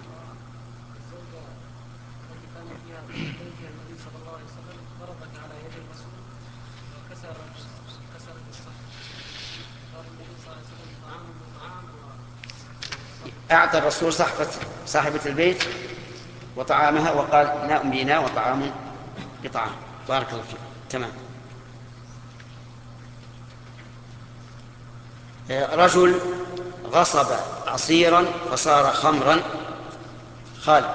أعطى الرسول صاحبة صاحبة البيت وطعامها وقال ناء بناء وطعام بطعام. بارك الله فيك. تمام. رجل غصب عصيرا فصار خمرا. خالد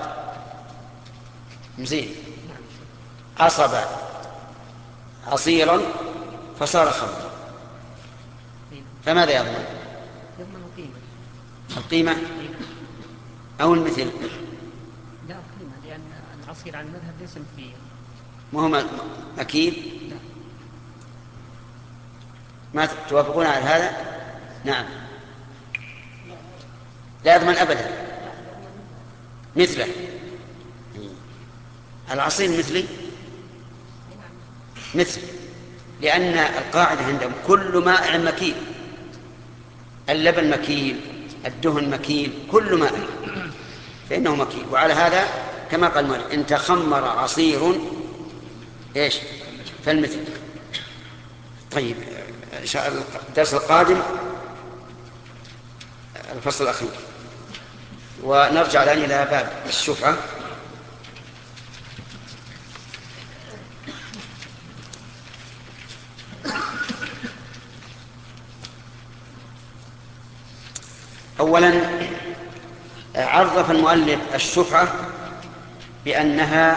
مزين. عصب عصيرا فصار خمرا، فماذا يضمن؟ يضمن القيمة. القيمة أو المثل؟ لا القيمة، لأن الأصيل عن المذهب ليس مكيا. ما هو مكيل؟ ما توافقون على هذا؟ نعم. لا يضمن أبدا مثله. الأصيل مثلي مثل، لأن القاعدة عندهم كل مائع مكيل، اللبن مكيل، الدهن مكيل، كل مائع فإنه مكيل. وعلى هذا كما قال المؤلف إن تخمر عصير إيش فالمثل. طيب إن شاء الله الدرس القادم الفصل الأخير، ونرجع الآن إلى باب الشفعة. أولا عرف المؤلف الشفعة بأنها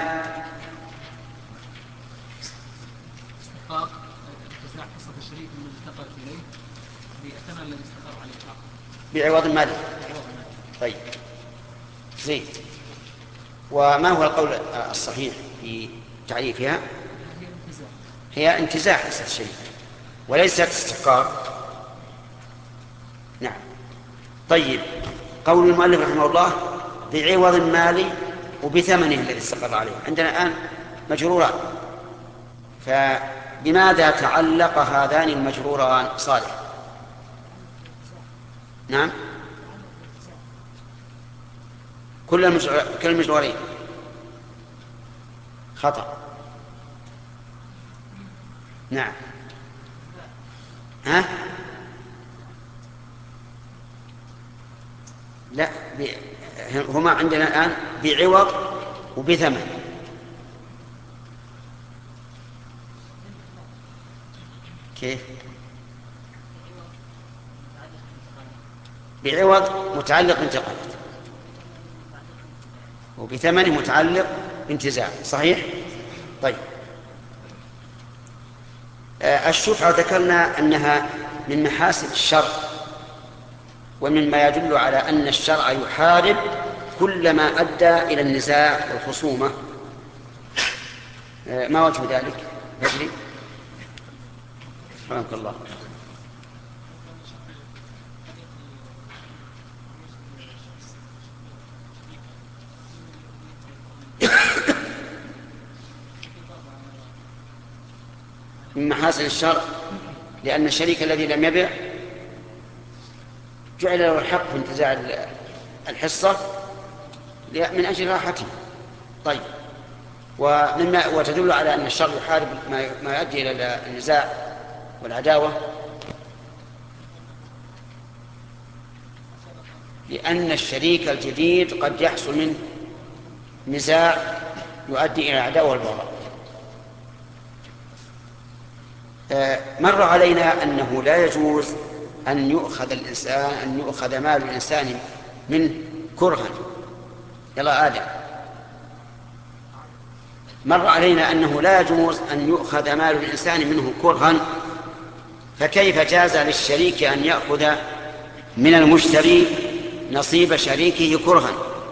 استحقاق انتزاع حصة الشريك من انتقل إليه بالثمن الذي استقر عليه العقد بعوض مالي. طيب زين. وما هو القول الصحيح في تعريفها؟ هي انتزاع حصة الشريك وليست استحقاق. نعم. طيب قول المؤلف رحمه الله بعوض مالي وبثمنه الذي استقر عليه، عندنا الآن مجروران، فبماذا تعلق هذان المجروران صالح؟ نعم كل المجرورين خطأ. نعم ها لا هما عندنا الآن بعوض وبثمن. كيف؟ بعوض متعلق بانتقالات وبثمن متعلق بانتزاع. صحيح؟ طيب الشفعة ذكرنا أنها من محاسن الشرع ومما يدل على أن الشرع يحارب كل ما أدى إلى النزاع والخصومة. ما وجه ذلك؟ بدري رحمك الله. من محاسن الشرع لأن الشريك الذي لم يبع جعل له الحق في انتزاع الحصة من أجل راحته. طيب ومما وتدل على أن الشرع يحارب ما يؤدي إلى النزاع والعداوة لأن الشريك الجديد قد يحصل منه نزاع يؤدي إلى العداوة والبغضاء. مر علينا أنه لا يجوز أن يؤخذ الإنسان أن يؤخذ مال الإنسان منه كرها. يلا آدم. مر علينا أنه لا يجوز أن يؤخذ مال الإنسان منه كرها، فكيف جاز للشريك أن يأخذ من المشتري نصيب شريكه كرها؟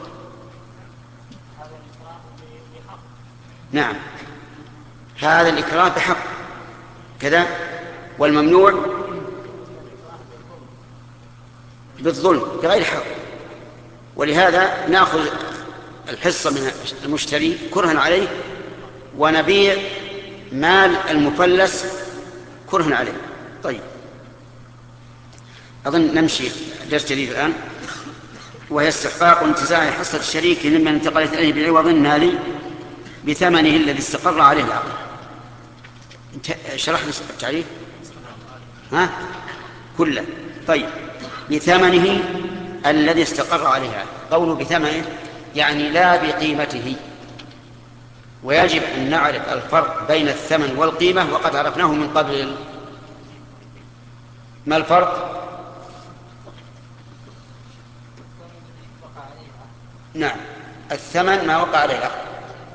نعم هذا الإكراه بحق كذا، والممنوع بالظلم بغير حق. ولهذا نأخذ الحصة من المشتري كرها عليه ونبيع مال المفلس كرها عليه. طيب أظن نمشي درس جديد الآن، وهي استحقاق انتزاع حصة الشريك ممن انتقلت إليه بعوض مالي بثمنه الذي استقر عليه العقد. شرح لي التعريف ها كله. طيب بثمنه الذي استقر عليه العقد، قوله بثمنه يعني لا بقيمته، ويجب أن نعرف الفرق بين الثمن والقيمة وقد عرفناه من قبل. ما الفرق؟ نعم الثمن ما وقع عليه العقد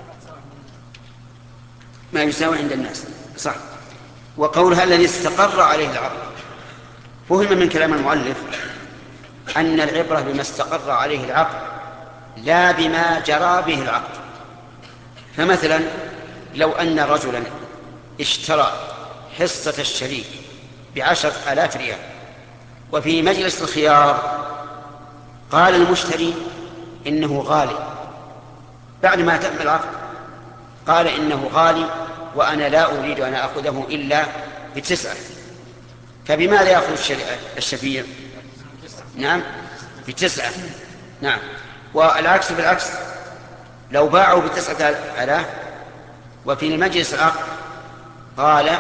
ما يساوي عند الناس صح. وقولها الذي استقر عليه العقد فهم من كلام المؤلف أن العبرة بما استقر عليه العقد لا بما جرى به العقد. فمثلا لو أن رجلا اشترى حصة الشريك بعشرة آلاف ريال، وفي مجلس الخيار قال المشتري إنه غالي، بعد ما تم العقد قال إنه غالي وأنا لا أريد أن أخذه إلا بتسعة، فبماذا يأخذ الشفيع؟ نعم بتسعة. نعم. والعكس بالعكس، لو باعوا بتسعة آلاف وفي المجلس العقد قال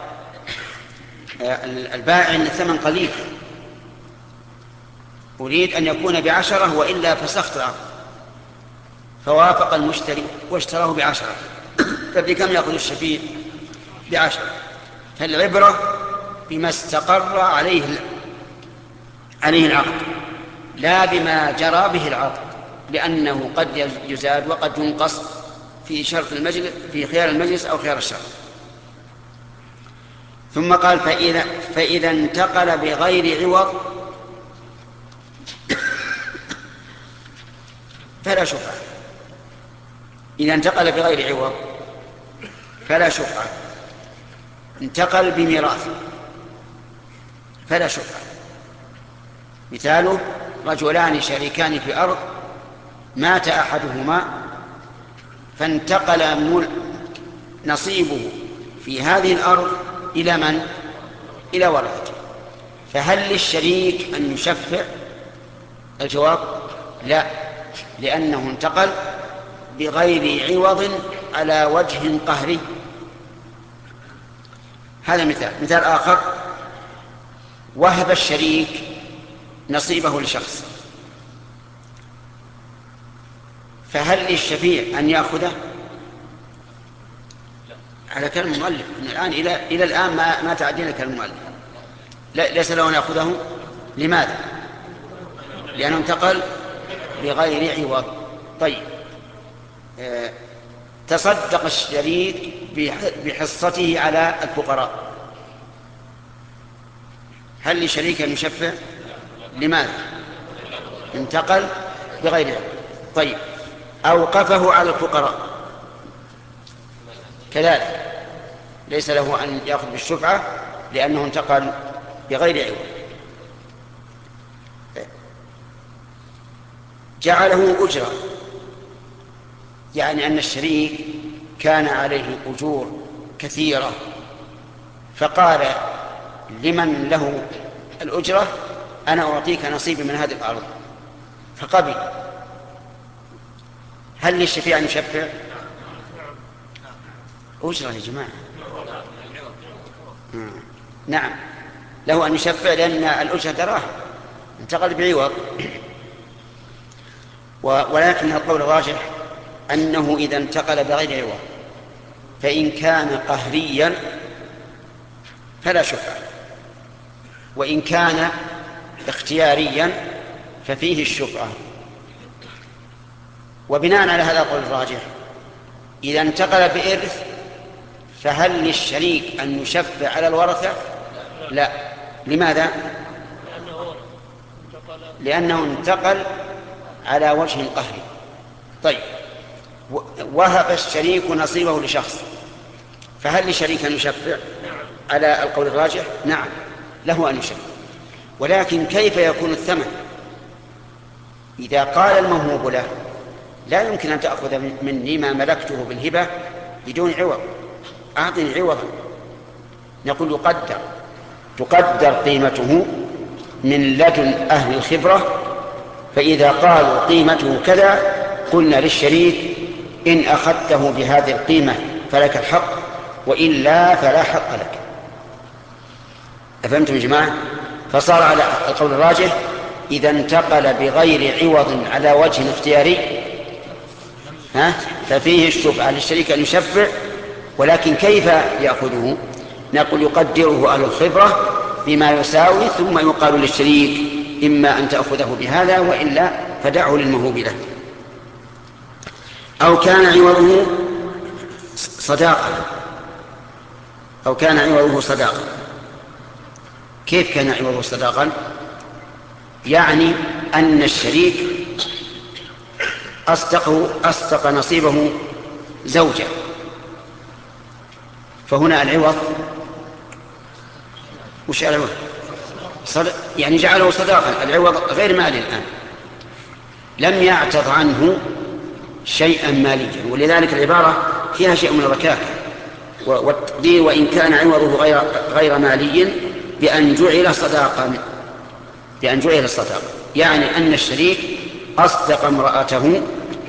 البائع إن الثمن قليل أريد أن يكون بعشرة وإلا فسخت العقد، فوافق المشتري واشتراه بعشرة، فبكم يأخذ الشفيع؟ بعشرة. فالعبرة بما استقر عليه عليه العقد لا بما جرى به العقد، لأنه قد يزاد وقد ينقص في شرط المجلس، في خيار المجلس أو خيار الشرط. ثم قال فإذا, فإذا انتقل بغير عوض فلا شفعة. إذا انتقل بغير عوض فلا شفعة. انتقل بميراث فلا شفعة. مثاله رجلان شريكان في أرض، مات أحدهما فانتقل نصيبه في هذه الأرض إلى من؟ إلى ورثته، فهل للشريك أن يشفع؟ الجواب لا، لأنه انتقل بغير عوض على وجه قهري. هذا مثال. مثال آخر، وهب الشريك نصيبه لشخص، فهل للشفيع أن يأخذه؟ على كلام المؤلف من الآن إلى إلى الآن ما ما تعدينا كلام المؤلف، ليس له أن يأخذه. لماذا؟ لأنه انتقل بغير عوض. طيب، اه تصدق الشريك بحصته على الفقراء، هل لشريك أن يشفع؟ لماذا؟ انتقل بغير عوض. طيب، أوقفه على الفقراء كذلك ليس له أن يأخذ بالشفعة لأنه انتقل بغير عوض. جعله أجرة، يعني أن الشريك كان عليه أجور كثيرة، فقال لمن له الأجرة أنا أعطيك نصيبي من هذه الأرض، فقبل. هل للشفيع أن يشفع؟ أجرة يا جماعة. نعم له أن يشفع لأن الأجرة دراهم، انتقل بعوض. ولكن القول الراجح أنه إذا انتقل بغير عوض فإن كان قهريا فلا شفعة، وإن كان اختياريا ففيه الشفعة. وبناء على هذا القول الراجح إذا انتقل بإرث فهل للشريك أن يشفع على الورثة؟ لا. لماذا؟ لأنه انتقل على وجه قهري. طيب، وهب الشريك نصيبه لشخص، فهل لشريك أن يشفع؟ على القول الراجح نعم له أن يشفع، ولكن كيف يكون الثمن؟ إذا قال الموهوب له لا يمكن أن تأخذ مني ما ملكته بالهبة بدون عوض، أعطني عوضا، نقول يقدر تقدر قيمته من لدن أهل الخبرة، فإذا قالوا قيمته كذا قلنا للشريك إن أخذته بهذه القيمة فلك الحق وإلا فلا حق لك. أفهمتم يا جماعة؟ فصار على القول الراجح إذا انتقل بغير عوض على وجه اختياري ها ففيه الشفعة للشريك أن يشفع، ولكن كيف يأخذه؟ نقول يقدره أهل الخبرة بما يساوي، ثم يقال للشريك إما أن تأخذه بهذا وإلا فدعه للموهوب له. أو كان عوضه صداقة أو كان عوضه صداقة. كيف كان عوضه صداقا؟ يعني أن الشريك أصدقه أصدق نصيبه زوجة، فهنا العوض وش العوض؟ صد... يعني جعله صداقا، العوض غير مالي الآن، لم يعتض عنه شيئا ماليا، ولذلك العبارة فيها شيء من الركاكة والتقدير، وإن كان عوضه غير, غير مالي بأن جعل صداقا، بأن جعل صداقا، يعني أن الشريك أصدق امرأته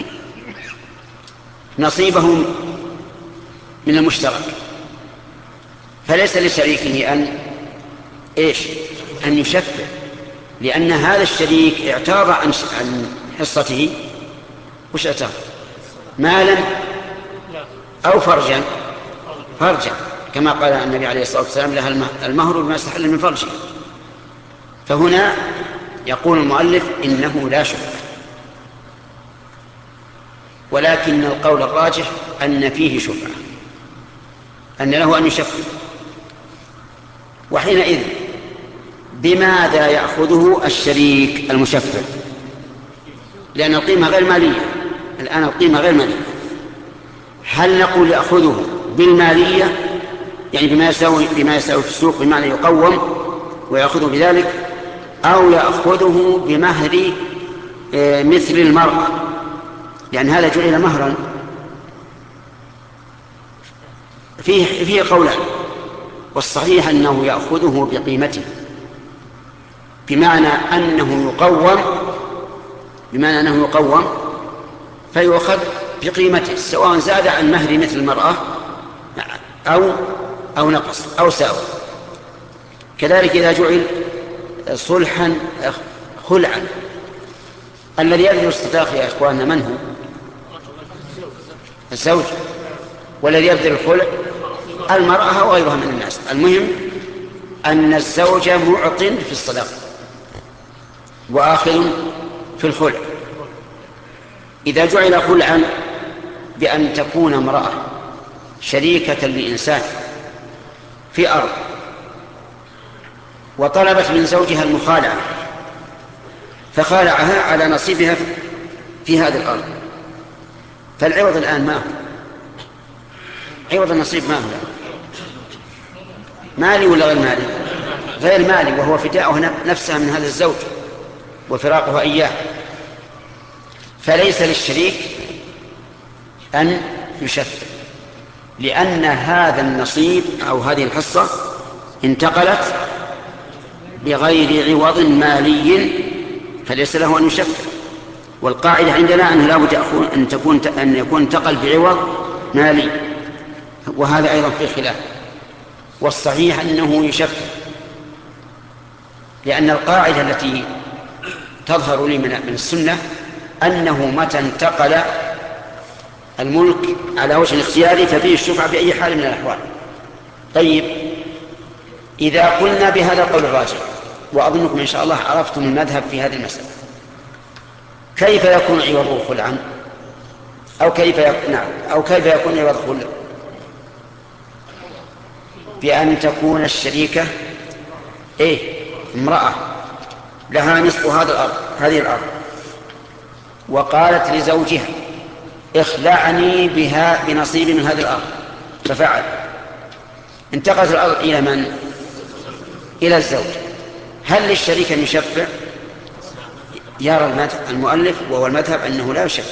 نصيبه من المشترك، فليس لشريكه أن إيش أن يشفع، لأن هذا الشريك اعتاض عن حصته، وش اعتاض؟ مالا أو فرجا؟ فرجا، كما قال النبي عليه الصلاة والسلام لها المهر بما استحل من فرجه. فهنا يقول المؤلف إنه لا شفع، ولكن القول الراجح أن فيه شفعة، أن له أن يشفع. وحينئذ بماذا يأخذه الشريك المشفع؟ لأن القيمة غير مالية الآن، القيمة غير مالية. هل نقول يأخذه بالمالية يعني بما يساوي بما يساوي في السوق بمعنى يقوم ويأخذه بذلك، أو يأخذه بمهر مثل المرأة، لأن هذا جعل مهرا؟ فيه فيه قولان، والصحيح أنه يأخذه بقيمته، بمعنى أنه يقوم بمعنى أنه يقوم فيؤخذ بقيمته، سواء زاد عن مهر مثل المرأة أو أو نقص أو ساوى. كذلك إذا جعل صلحا خلعا، الذي يبذل الصداق يا إخواننا من هو؟ الزوج، والذي يبذل الخلع المرأة وغيرها من الناس. المهم أن الزوج معط في الصداق وآخذ في الخلع. إذا جعل خلعا بأن تكون امرأة شريكة لإنسان في أرض وطلبت من زوجها المخالعة فخالعها على نصيبها في هذه الأرض، فالعوض الآن ما هو؟ عوض النصيب ما هو؟ مالي ولا غير مالي؟ غير مالي، وهو فداؤها نفسها من هذا الزوج وفراقها إياه. فليس للشريك أن يشفع، لأن هذا النصيب أو هذه الحصة انتقلت بغير عوض مالي، فليس له أن يشفع. والقاعدة عندنا أنه لا بد أن تكون أن يكون انتقل بعوض مالي، وهذا أيضا في خلاف، والصحيح أنه يشفع، لأن القاعدة التي تظهر لي من السنة أنه متى انتقل الملك على وجه اختياري ففيه الشفعة بأي حال من الأحوال. طيب، إذا قلنا بهذا القول الراجح، وأظنكم إن شاء الله عرفتم المذهب في هذه المسألة، كيف يكون عوضه خلعا؟ أو كيف يكون نعم أو كيف يكون عوض خلع؟ بأن تكون الشريكة إيه امرأة لها نصف هذا الأرض هذه الأرض، وقالت لزوجها اخلعني بها بنصيب من هذه الأرض، ففعل. انتقلت الأرض إلى من؟ إلى الزوج. هل للشريك أن يشفع؟ يرى المؤلف وهو المذهب أنه لا يشفع،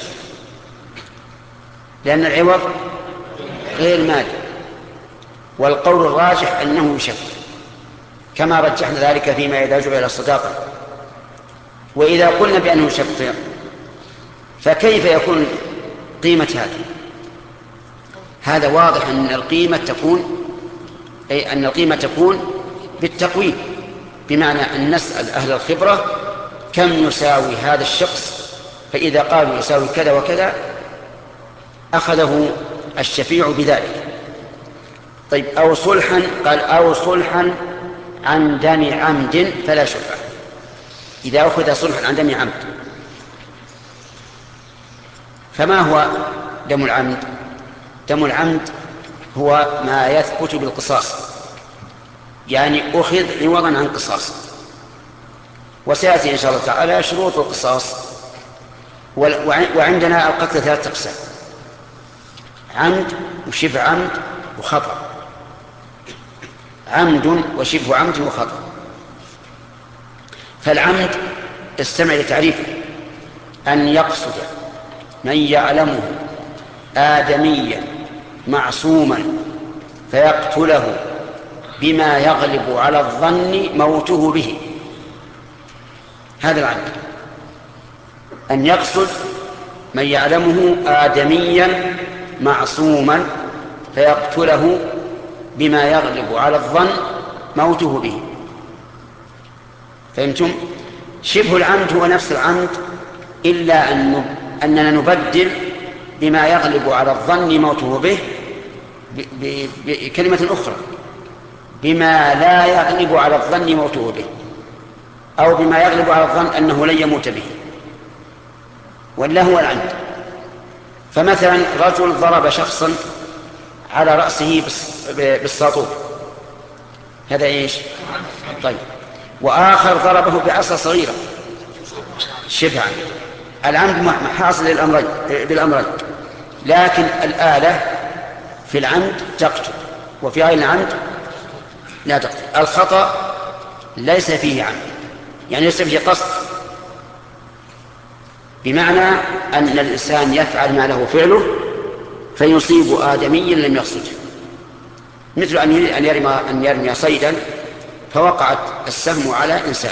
لأن العوض غير مالي، والقول الراجح أنه يشفع، كما رجحنا ذلك فيما إذا جعل الصداقة. وإذا قلنا بأنه يشفع فكيف يكون قيمة هذا؟ هذا واضح أن القيمة تكون أي أن القيمة تكون بالتقويم، بمعنى أن نسأل أهل الخبرة كم يساوي هذا الشخص، فإذا قالوا يساوي كذا وكذا أخذه الشفيع بذلك. طيب، أو صلحا، قال أو صلحا عن دم عمد فلا شفعة. إذا أخذ صلحا عن دم عمد، فما هو دم العمد؟ دم العمد هو ما يثبت بالقصاص، يعني أخذ عوضا عن قصاص. وسيأتي إن شاء الله تعالى شروط القصاص. وعندنا القتل ثلاثة أقسام: عمد وشبه عمد وخطأ، عمد وشبه عمد وخطأ. فالعمد استمع لتعريفه: أن يقصد من يعلمه آدميا معصوما فيقتله بما يغلب على الظن موته به. هذا العمد، أن يقصد من يعلمه آدميا معصوما فيقتله بما يغلب على الظن موته به. فهمتم؟ شبه العمد هو نفس العمد، إلا أن أننا نبدل بما يغلب على الظن موته به بكلمة أخرى: بما لا يغلب على الظن موته به، أو بما يغلب على الظن أنه لن يموت به، ولا هو العمد. فمثلا رجل ضرب شخصا على رأسه بالساطور، هذا إيش؟ طيب. وآخر ضربه بعصا صغيرة، شبه عمد. العمد حاصل للأمرين بالأمرين، لكن الآلة في العمد تقتل وفي غير العمد لا تقتل. الخطأ ليس فيه عمد، يعني ليس فيه قصد، بمعنى أن الإنسان يفعل ما له فعله فيصيب آدميا لم يقصده، مثل أن يرمي أن يرمي صيدا فوقعت السهم على إنسان،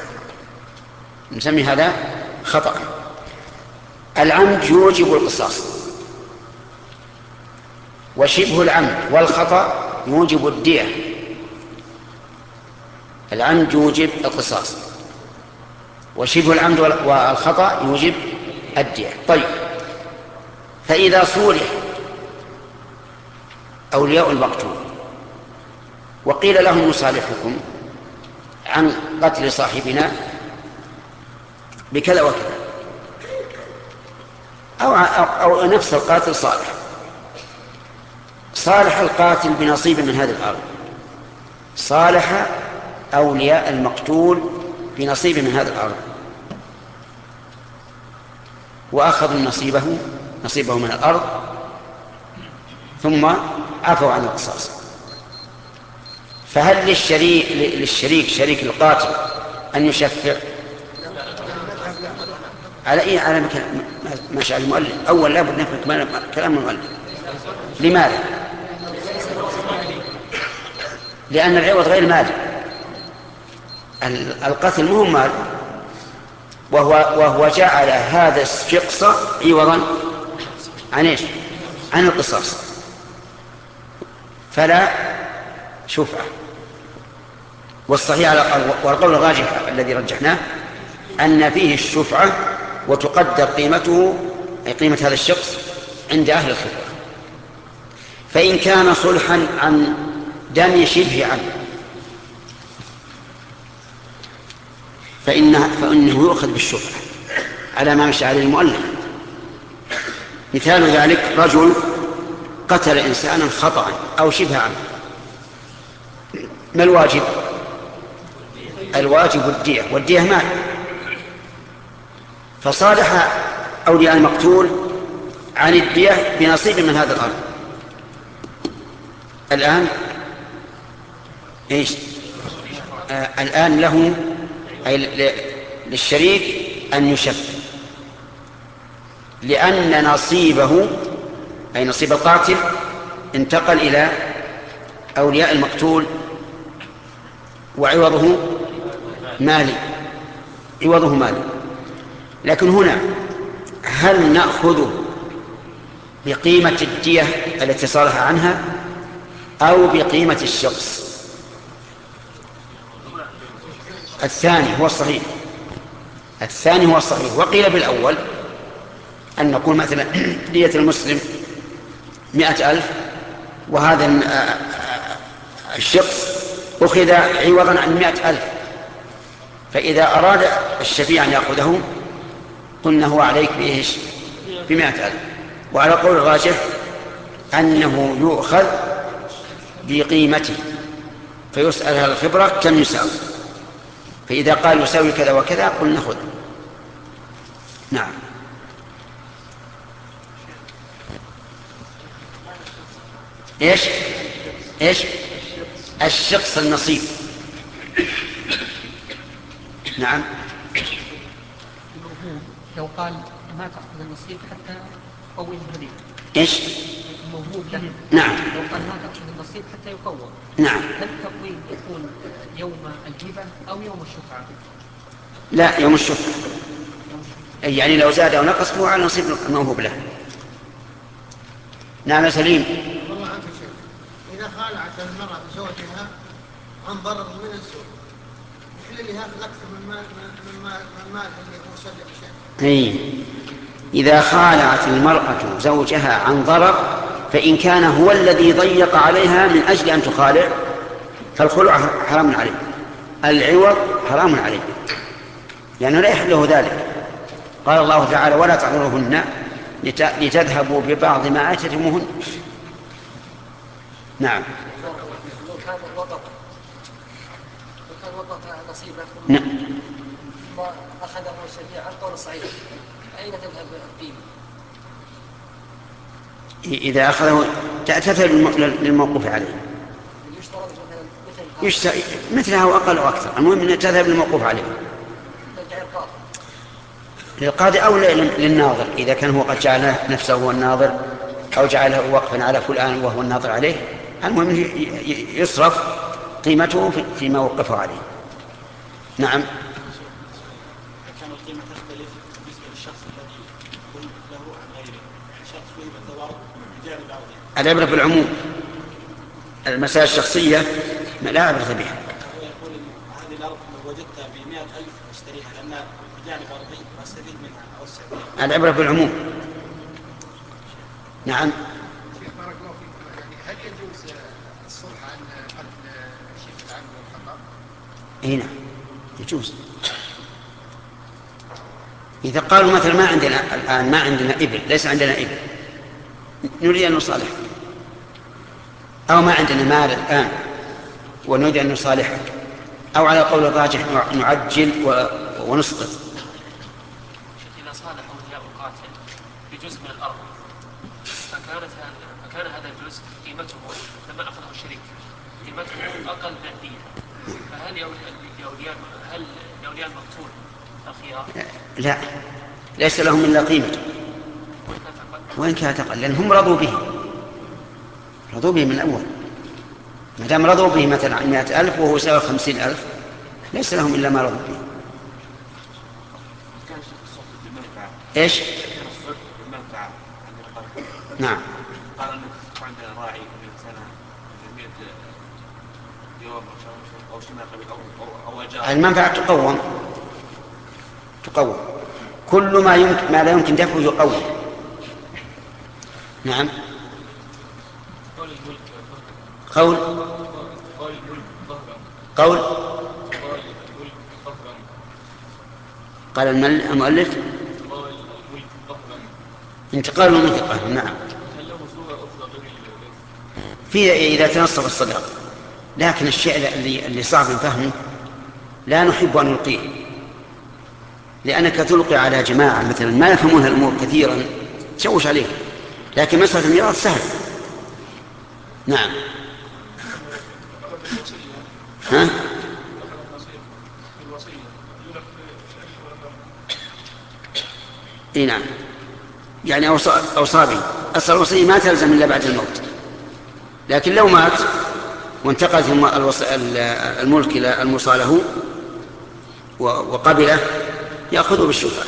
نسمي هذا خطأ. العمد يوجب القصاص، وشبه العمد والخطأ يوجب الدية. العمد يوجب القصاص، وشبه العمد والخطأ يوجب الدية. طيب، فإذا صولح أولياء المقتول وقيل لهم نصالحكم عن قتل صاحبنا بكذا وكذا، أو, أو, أو نفس القاتل صالح صالح القاتل بنصيب من هذه الأرض، صالح أولياء المقتول بنصيب من هذه الأرض، وأخذوا نصيبه نصيبه من الأرض ثم عفوا عن القصاص. فهل للشريك, للشريك شريك القاتل أن يشفع؟ على إيه؟ على ما شاء المؤلف. أول لابد نفهم كلام المؤلف. لماذا؟ لأن العوض غير مالي، القتل مو مال، وهو, وهو جعل هذا الشخص عوضا عن إيش؟ عن القصاص، فلا شفعة. والصحيح والقول الراجح الذي رجحناه أن فيه الشفعة، وتقدر قيمته أي قيمة هذا الشخص عند أهل الخبرة. فإن كان صلحا عن دم شبه عنه فإنه, فإنه يؤخذ بالشفعة على ما مشى عليه المؤلف. مثال ذلك: رجل قتل إنسانا خطأ أو شبه عنه، ما الواجب؟ الواجب الدية، والدية مال. فصالح أولياء المقتول عن الدية بنصيب من هذا الأرض. الآن إيش؟ آه الآن له أي للشريك أن يشفع، لأن نصيبه أي نصيب القاتل انتقل إلى أولياء المقتول، وعوضه مالي، عوضه مالي. لكن هنا هل نأخذ بقيمة الدية التي صالح عنها أو بقيمة الشخص؟ الثاني هو الصحيح، الثاني هو الصحيح. وقيل بالأول أن نقول مثلا دية المسلم مئة ألف، وهذا الشخص أخذ عوضا عن مئة ألف، فإذا أراد الشفيع أن يأخذه قلنا هو عليك بإيش؟ بمئة ألف. وعلى قول الراجح أنه يؤخذ بقيمته، فيسأل هذا الخبرة كم يساوي، فإذا قال يساوي كذا وكذا قلنا خذ. نعم. ايش ايش الشخص النصيب. نعم. لو قال ما تأخذ النصيب حتى تقوم الهدية. ايش؟ الموهوب له. نعم. لو قال ما تأخذ النصيب حتى يقوم. نعم. هل التقويم يكون يوم الهبة أو يوم الشفعة؟ لا، يوم الشفعة. يعني لو زاد أو نقص هو على نصيب الموهوب له. نعم سليم. والله عنك شيخ، إذا خالعت المرأة زوجها عن ضرر من الزوج يحل لي هذا أكثر من مال من مال من مال اللي هو سلم شيء. أي إذا خالعت المرأة زوجها عن ضرر فإن كان هو الذي ضيق عليها من أجل أن تخالع فالخلع حرام عليه، العوض حرام عليه لأنه لا يحل له ذلك. قال الله تعالى ولا تعذروهن لتذهبوا ببعض ما آتيتموهن. نعم. لو كان الوضع لو كان الوضع نصيبه نعم. ثم أخذه الشريعة عن قول صعيد أين تذهب القيمة؟ إذا أخذه تأتثر للموقوف عليه. يشترط مثلها وأقل وأكثر، المهم أن تذهب للموقوف عليه للقاضي أو للناظر إذا كان هو قد جعل نفسه هو الناظر أو جعله وقفا على فلان وهو الناظر عليه. المهم يصرف قيمته فيما وقفه عليه. نعم. كان القيمة تختلف بالنسبة للشخص الذي يكون له عن غيره، شخص فيه بالتوارث بجانب بعضه. العبرة بالعموم، المسائل الشخصية لا عبرة بها. هو يقول هذه الأرض لو وجدتها بمئة ألف اشتريها لأن بجانب أرضي واستفيد منها أو السعودية. العبرة بالعموم. نعم. شيخ بارك الله فيكم، يعني هل يجوز الصلح عن قتل شيخ العمد والخطأ؟ اي نعم يجوز. إذا قالوا مثلا ما عندنا الآن ما عندنا إبل، ليس عندنا إبل نريد أن نصالح، أو ما عندنا مال الآن ونريد أن نصالحك، أو على قول الراجح نعجل ونسقط. إذا صالح أولياء القاتل بجزء من الأرض فكانت فكان هذا الجزء قيمته لما أخذه الشريك قيمته أقل من الدية، فهل لأولياء هل لأولياء المقتول الخيار؟ لا، ليس لهم إلا قيمته وإن كانت أقل، لأنهم رضوا به رضوا به من الأول. ما دام رضوا به مثلا مئة ألف وهو سوى خمسين ألف ليس لهم إلا ما رضوا به. إيش؟ نعم. قال أنه عندنا راعي من سنة مئة يوم أو شيء أو أجار. المنفعة تقوم تقوم كل ما يمكن ما لا يمكن دفعه يقوم. نعم. قول قول قال المؤلف انتقال الملك قهرا. نعم. في إذا تنصف الصدق، لكن الشيء اللي اللي صعب فهمه لا نحب أن نلقيه، لأنك تلقي على جماعة مثلا ما يفهمون الأمور كثيرا تشوش عليه، لكن مسألة الميراث سهل. نعم. ها؟ اي نعم، يعني أوصابي أصل الوصية ما تلزم إلا بعد الموت، لكن لو مات وانتقلت الملك إلى الموصى له وقبله يأخذه بالشفعة.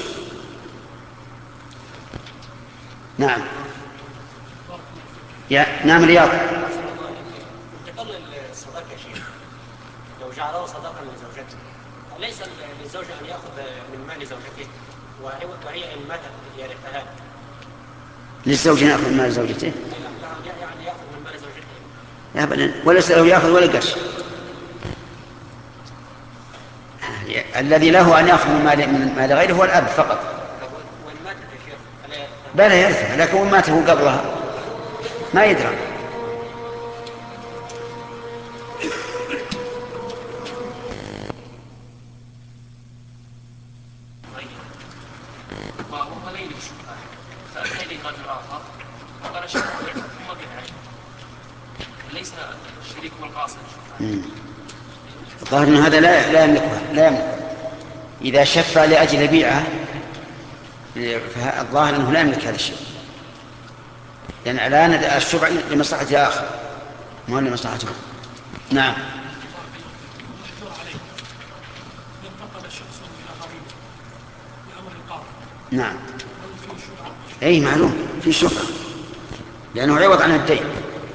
نعم. يا نعم رياض. انتقال الصداقة يا شيخ لو جعله صداقة لزوجته ليس للزوج أن يأخذ من مال زوجته وهي إن ماتت يرثها. للزوج يأخذ من مال زوجته؟ يعني يأخذ من مال زوجته. لا بل وليس له يأخذ ولا قرش. الذي له أن يأخذ من مال من مال غيره هو الأب فقط. وإن ماتت يا شيخ بلا يرثها، لكن وإن ماته قبلها ما يدرى. وهو ليس شبهة فأتيني رجل آخر وقال شبهة ثم بها ليس الشريك هو القاصد. الظاهر أن هذا لا لا يملكه لا يملك. إذا شفع لأجل بيعه فالظاهر أنه لا يملك هذا الشيء، لأن يعني إعلان الشفع لمصلحة آخر مو لمصلحته. نعم. نعم أي معلوم في شفعة لأنه عوض عن الدين.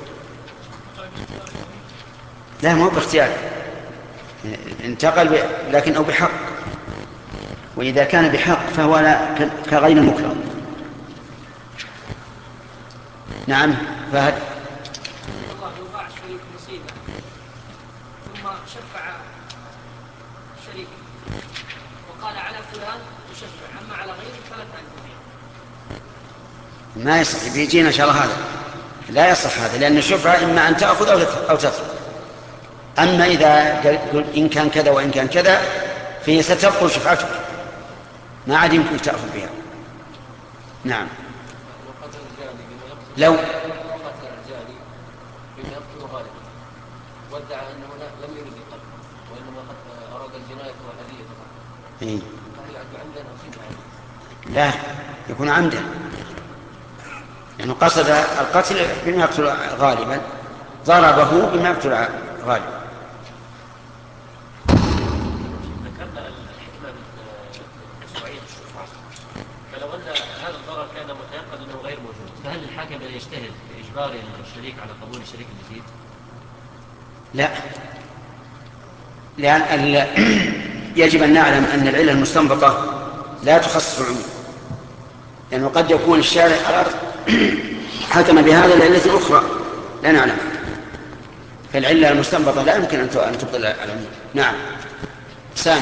لا مو باختيار، انتقل ب... لكن أو بحق، وإذا كان بحق فهو لا كغير المكره. نعم. فهد الله يوقع الشريك مصيبة ثم شفع شريك وقال على فلان يشفع أما على غيره فلا تأتي. ما يصح، بيجينا إن شاء الله هذا لا يصح هذا، لأن الشفعة إما أن تأخذ أو تترك. أما إذا قل إن كان كذا وإن كان كذا فهي ستبطل شفعتك، ما عاد يمكن تأخذ بها. نعم. لو قتل الرجال بما يقتل غالبا وادعى أنه لم يرد القتل وإنما أراد الجناية والهدية فقط، هل يعد عمدا أو شبه؟ لا يكون عمدا، يعني قصد القتل بما يقتل غالبا، ضربه بما يقتل غالبا. ذكرنا الحكمة بمشروعية الشفعة، فلو أن هذا الضرر كان متيقن أنه غير موجود، فهل الحاكم أن يجتهد بإجبار الشريك على قبول الشريك الجديد؟ لا، لأن يجب أن نعلم أن العلة المستنبطة لا تخصص العموم، لأنه قد يكون الشارع على الأرض حكم بهذا العلة أخرى لا نعلم، فالعلة المستنبطة لا يمكن أن تبطل العموم. نعم. سام.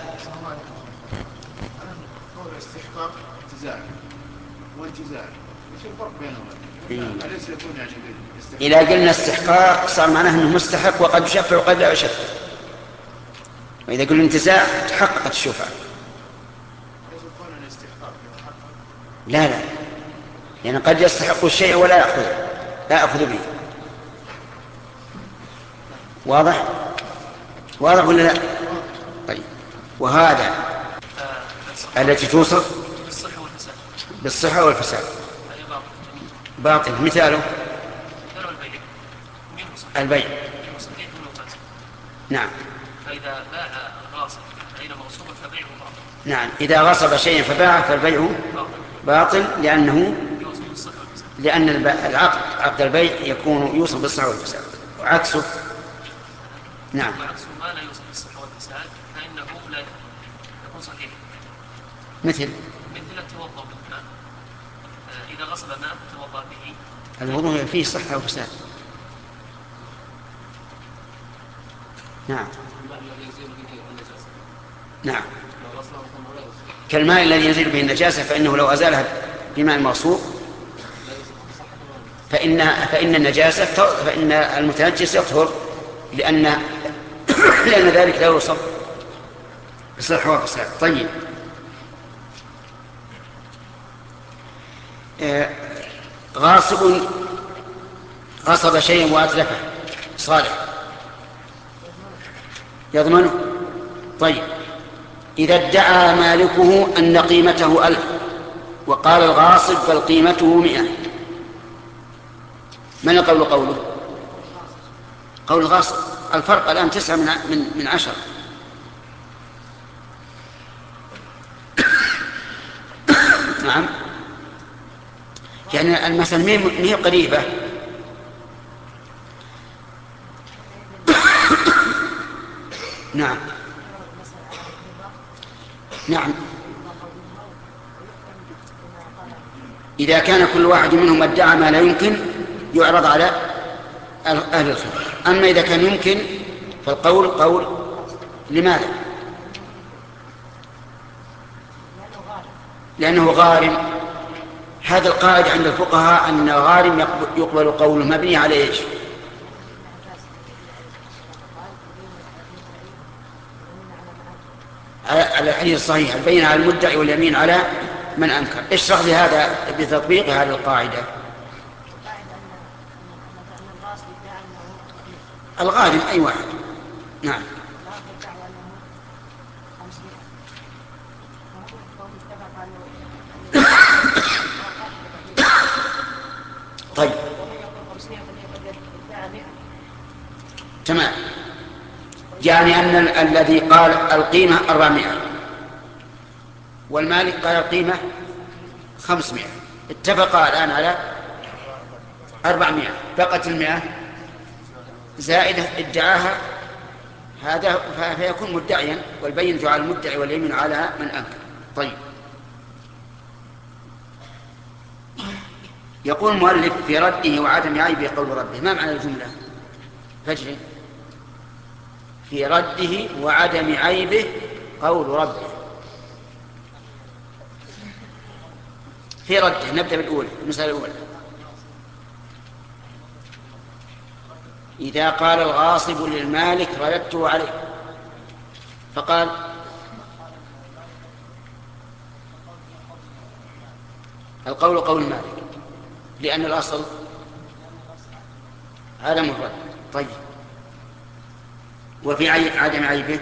قول استحقاق انتزاع وانتزاع، ايش الفرق بينهما؟ أليس يكون يعني إذا قلنا استحقاق صار معناه أنه مستحق وقد يشفع وقد لا يشفع، وإذا قلنا انتزاع تحققت الشفعة. لا لا، يعني قد يستحق الشيء ولا يأخذ لا يأخذ به. واضح؟ واضح ولا لا؟ طيب. وهذا التي توصف بالصحة والفساد باطل. مثاله البيع. نعم. فإذا باع غاصب غير موصوف فبيعه باطل. نعم، إذا غصب شيئا فباعه فالبيع باطل، لأنه لأن العقد عقد البيع يكون يوصف بالصحة والفساد وعكسه. نعم. وعكسه ما لا يوصف بالصحة والفساد فإنه لا يكون صحيح. مثل مثل التوضؤ بالماء، إذا غصب ماء توضأ به، الوضوء فيه صحة وفساد. نعم. نعم. كالماء الذي ينزل به النجاسة، فإنه لو أزالها بماء موصوف فإن فإن النجاسة فإن المتنجس يطهر، لأن لأن ذلك لا يوصف بصحة وفساد. طيب. آه غاصب غصب شيئا وأتلفه صالح يضمنه. طيب. إذا ادعى مالكه أن قيمته ألف وقال الغاصب بل قيمته مئة، من القول قوله؟ قول الغاصب. الفرق الآن تسعة من من من عشرة. نعم. يعني المسألة ما هي قريبة. نعم. نعم. إذا كان كل واحد منهم ادعى ما لا يمكن يعرض على أهل الخبر. أما إذا كان يمكن فالقول قول. لماذا؟ لأنه غارم. هذا القاعدة عند الفقهاء أن غارم يقبل قوله مبني على إيش؟ على الحديث الصحيح البينة على المدعي واليمين على من أنكر. اشرح لي هذا بتطبيق هذه القاعدة. الغالب أي واحد. نعم. طيب تمام. يعني أن ال- الذي قال القيمة أربعمائة والمالك قال القيمة خمسمائة، اتفقا الآن على أربعمائة، بقت المئة زائدة ادعاها هذا فيكون مدعيا، والبينة على المدعي واليمين على من أنكر. طيب يقول المؤلف في رده وعدم عيبه قول ربه. ما معنى الجملة؟ فجر. في رده وعدم عيبه قول ربه. في رده نبدأ بالأولى، المسألة الأولى. إذا قال الغاصب للمالك رددته عليه، فقال القول قول المالك لأن الأصل عدم الرد. طيب وفي عدم عيبه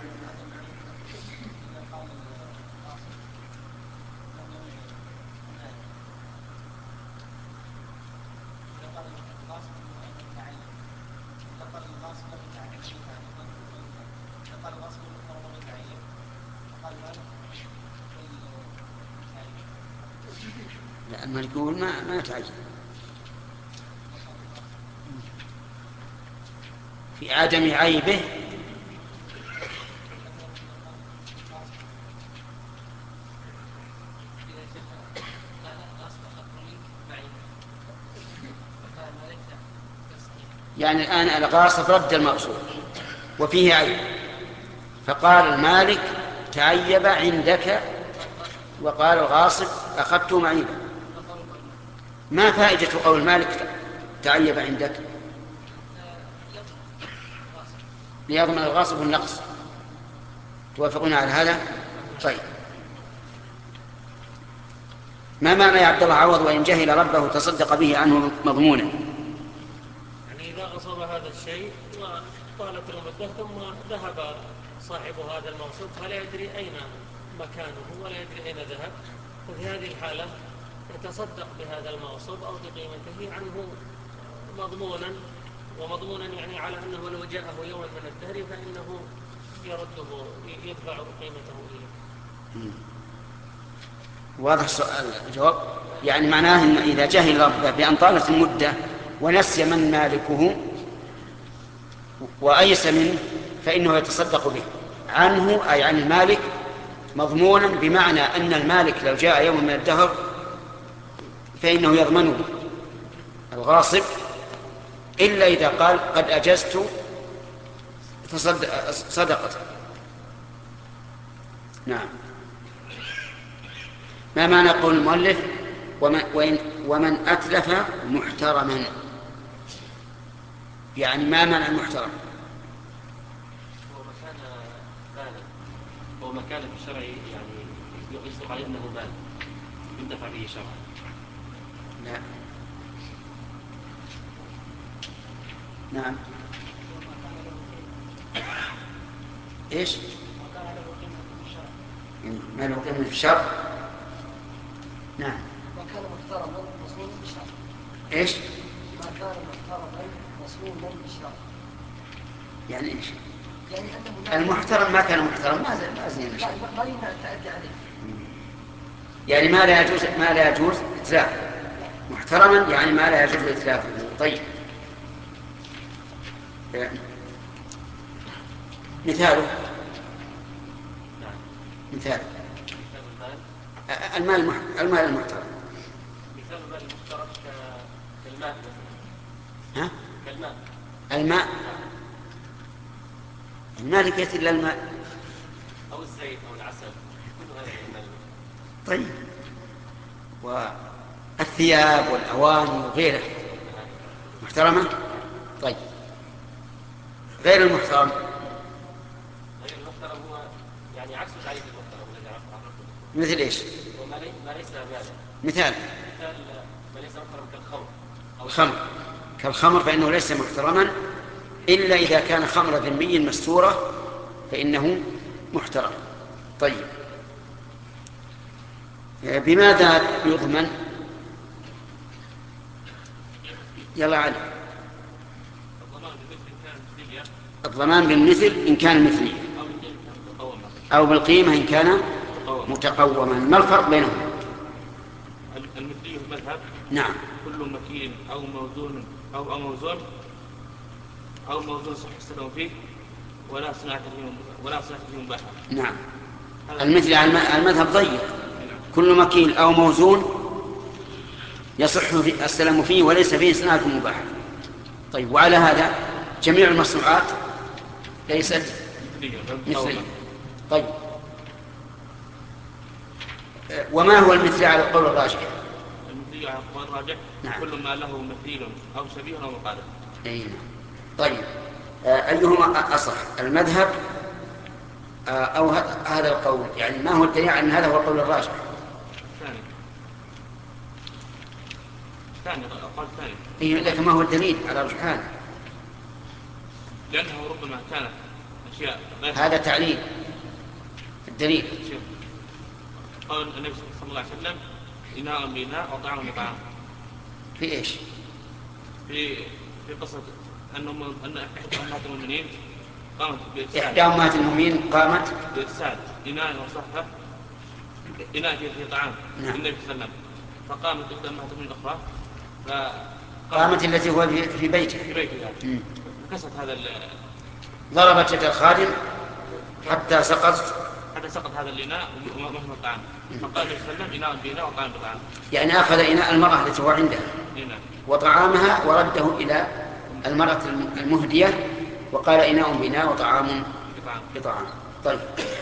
لأن يقول ما ما تعجب. في عدم عيبه يعني الآن الغاصب رد المغصوب وفيه عيب، فقال المالك تعيب عندك، وقال الغاصب أخذته معيبا. ما فائدة قول المالك تعيب عندك؟ ليضمن الغاصب النقص. توافقون على هذا؟ طيب ما معنى يا عبد الله عوض وإن جهل ربه تصدق به عنه مضمونا؟ يعني إذا غصب هذا الشيء وطالت المدة ثم ذهب صاحب هذا المغصوب فلا يدري أين مكانه ولا يدري أين ذهب، ففي هذه الحالة يتصدق بهذا المغصوب أو بقيمته عنه مضمونا، ومضمونا يعني على أنه لو جاءه يوما من الدهر فإنه يرده يدفع قيمته إليه. واضح السؤال الجواب؟ يعني معناه إن إذا جهل ربه بأن طالت المدة ونسي من مالكه وأيس منه فإنه يتصدق به عنه، أي عن المالك مضمونا، بمعنى أن المالك لو جاء يوم من الدهر فإنه يضمنه الغاصب، إلا إذا قال قد أجزت صدقته. نعم. ما معنى قول المؤلف ومن, ومن أتلف محترما؟ يعني ما معنى المحترم؟ هو مكان مالا، هو مكان في الشرع يعني يصدق عليه أنه مال يندفع به شرعا. لا. نعم. ايش؟ ما له قيمة في الشرع. نعم. ما كان محترما مصونا بالشرع. ايش؟ ما كان محترما مصونا بالشرع. يعني ايش؟ يعني أنه المحترم ما كان محترم ما زين ما زين. لا ما يمنع التعدي عليه. يعني ما لا يجوز ما لا يجوز إتلافه. محترما يعني ما لا يجوز إتلافه. طيب. يعني. مثاله. مثال المال المح... المال المحترم. مثال المال المحترم كالماء ها؟ كالماء. الماء. المال يأتي إلا الماء. أو الزيت أو العسل كل هذا المال. طيب. والثياب والأواني وغيره محترمة. طيب غير المحترم. غير المحترم هو يعني عكس تعريف المحترم الذي عرفه. مثل ايش؟ وما لي... ما ليس مالا. مثال. مثال ما ليس محترم كالخمر. الخمر. كالخمر فإنه ليس محترما إلا إذا كان خمر ذمي مستورة فإنه محترم. طيب، بماذا يضمن؟ يلا علي. الضمان بالمثل إن كان مثلي أو بالقيمة إن كان متقوما. ما الفرق بينهم؟ المثلي المذهب نعم كل مكين أو موزون أو, أو موزون أو موزون صح السلام فيه ولا صناعة فيه ولا صناعة فيه مباحة. نعم. المثل على المذهب ضيق، كل مكيل أو موزون يصح السلام فيه وليس فيه صناعة مباحة. طيب، وعلى هذا جميع المصنوعات ليست مثلية. طيب، وما هو المثل على القول الراجح؟ المثلي على القول الراجح نعم. كل ما له مثيل أو شبيه أو مقارب. أي. طيب، أيهما أصح، المذهب أو هذا القول؟ يعني ما هو الدليل أن هذا هو القول الراجح؟ ثاني ثاني القول الثاني. إيه، لكن ما هو الدليل على رجحانه؟ لأنه ربما كانت أشياء غير هذا تعليل. الدليل قال النبي صلى الله عليه وسلم إناء بإناء وطعام بطعام. في إيش؟ في في قصة أن أن إحدى أمهات المؤمنين قامت بإرسال إحدى أمهات المؤمنين قامت بإرسال إناء وصحفة إناء فيه فيه طعام نعم. للنبي صلى الله عليه وسلم، فقامت إحدى أمهات المؤمنين الأخرى قامت التي هو في بيته في بيتها كسرت هذا ضربت يد الخادم حتى سقط حتى سقط هذا الإناء ومهما الطعام، فقال النبي صلى الله عليه وسلم إناء بإناء وطعام بطعام. يعني أخذ إناء المرأة التي هو عندها إناء وطعامها ورده إلى المرأة المهدية وقال إناء بإناء وطعام بطعام. طيب،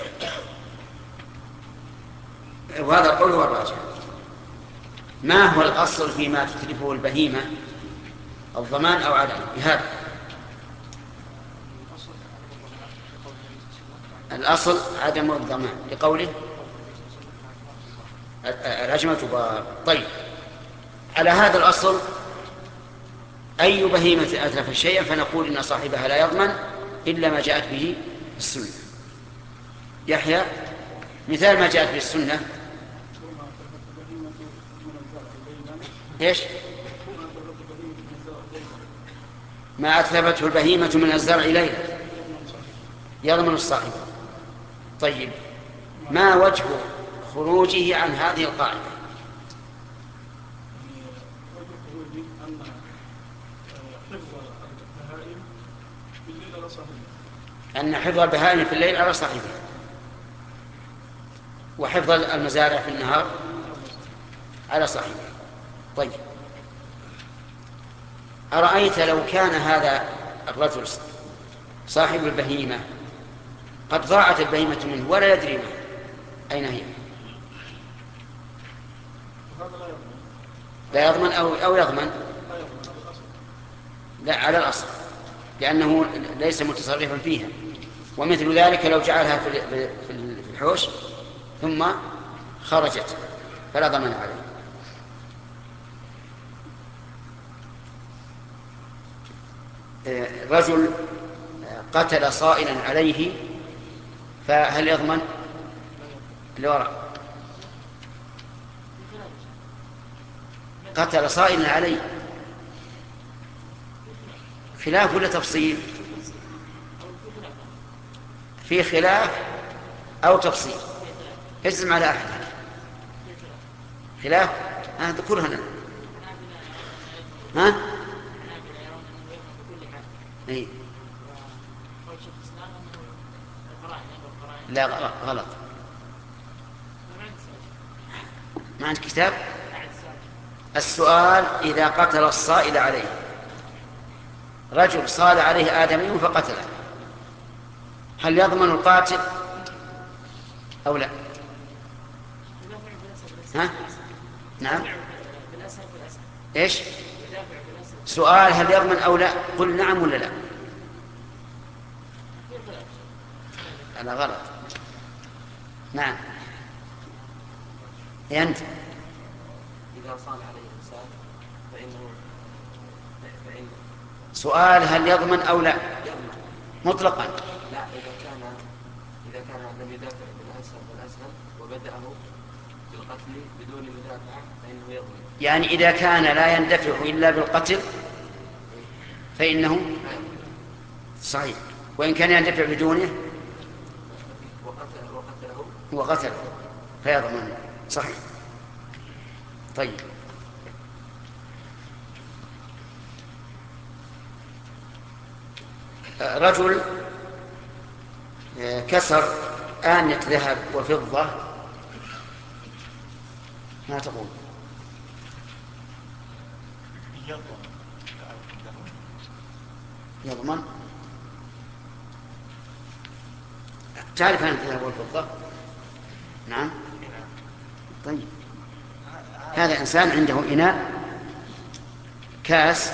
وهذا القول هو الراجح. ما هو الأصل فيما تتلفه البهيمة، الضمان أو عدم؟ بهذا الأصل عدم الضمان لقوله الهجمة بار. طيب، على هذا الأصل أي بهيمة أتلف شيئا فنقول إن صاحبها لا يضمن إلا ما جاءت به السنة. يحيى، مثال ما جاءت به السنة إيش؟ ما أتلفته البهيمة من الزرع ليلة يضمن الصاحب. طيب، ما وجه خروجه عن هذه القاعدة؟ أن حفظ البهائم في الليل على صاحبها وحفظ المزارع في النهار على صاحبها. طيب، أرأيت لو كان هذا الرجل صاحب البهيمة قد ضاعت البهيمة منه ولا يدري ما أين هي، لا يضمن أو, أو يضمن؟ لا، على الأصل، لأنه ليس متصرفا فيها. ومثل ذلك لو جعلها في الحوش ثم خرجت فلا ضمن عليه. رجل قتل صائلا عليه فهل يضمن؟ الوراء قتل صائلا عليه، خلاف ولا تفصيل؟ في خلاف أو تفصيل؟ اسم على أحد. خلاف؟ ها ذكرها لنا. ها؟ إيه؟ لا، غلط, غلط. ما عندك كتاب؟ السؤال إذا قتل الصائل عليه، رجل صال عليه آدمي فقتله، هل يضمن القاتل أو لا؟ ها؟ نعم. إيش؟ سؤال هل يضمن أو لا؟ قل نعم ولا لا؟ هذا غلط. نعم. إيه أنت؟ إذا صال عليه إنسان فإنه فإن سؤال هل يضمن أو لا؟ مطلقا. لا، إذا كان إذا كان لم يدافع بالأسهل بالأسهل وبدأه بالقتل بدون مدافعة فإنه يضمن. يعني إذا كان لا يندفع إلا بالقتل فإنه صحيح، وإن كان يندفع بدونه وقتله وقتله فيضمن. صحيح. طيب، رجل كسر آنية ذهب وفضة، ما تقول؟ يضمن. تعرف أنت الذهب والفضة؟ نعم. طيب، هذا إنسان عنده إناء كاس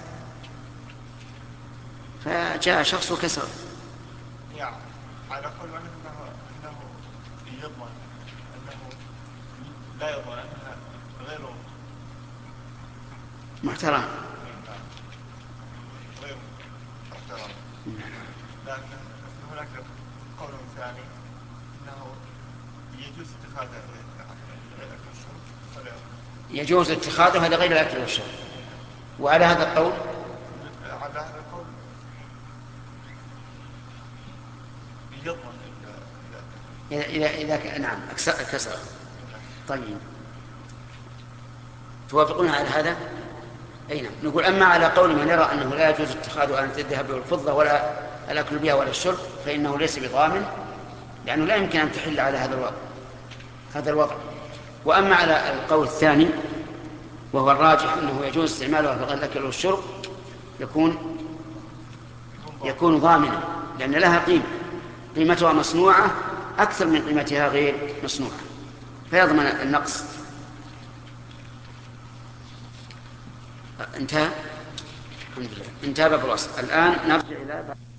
فجاء شخص وكسر. يعني على كل أنه أنه يضمن أنه لا يضمن أنها غير محترم. غير محترم. لكن هناك قول ثاني أنه يجوز اتخاذ غير أكل والشرب. يجوز اتخاذه هذا غير الأكل والشرب. وعلى هذا القول على هذا القول يضمن إذا إذا إذا نعم كسر. طيب، توافقون على هذا؟ أي نعم. نقول أما على قول من يرى أنه لا يجوز اتخاذ آنية الذهب والفضة ولا الأكل بها ولا الشرب فإنه ليس بضامن، لأنه لا يمكن أن تحل على هذا الوضع هذا الوضع. وأما على القول الثاني وهو الراجح أنه يجوز استعمالها في الأكل والشرب يكون يكون ضامنا، لأن لها قيمة، قيمتها مصنوعة أكثر من قيمتها غير مصنوعة، فيضمن النقص. انتهى. الحمد لله، انتهى باب الوصف. الآن نرجع إلى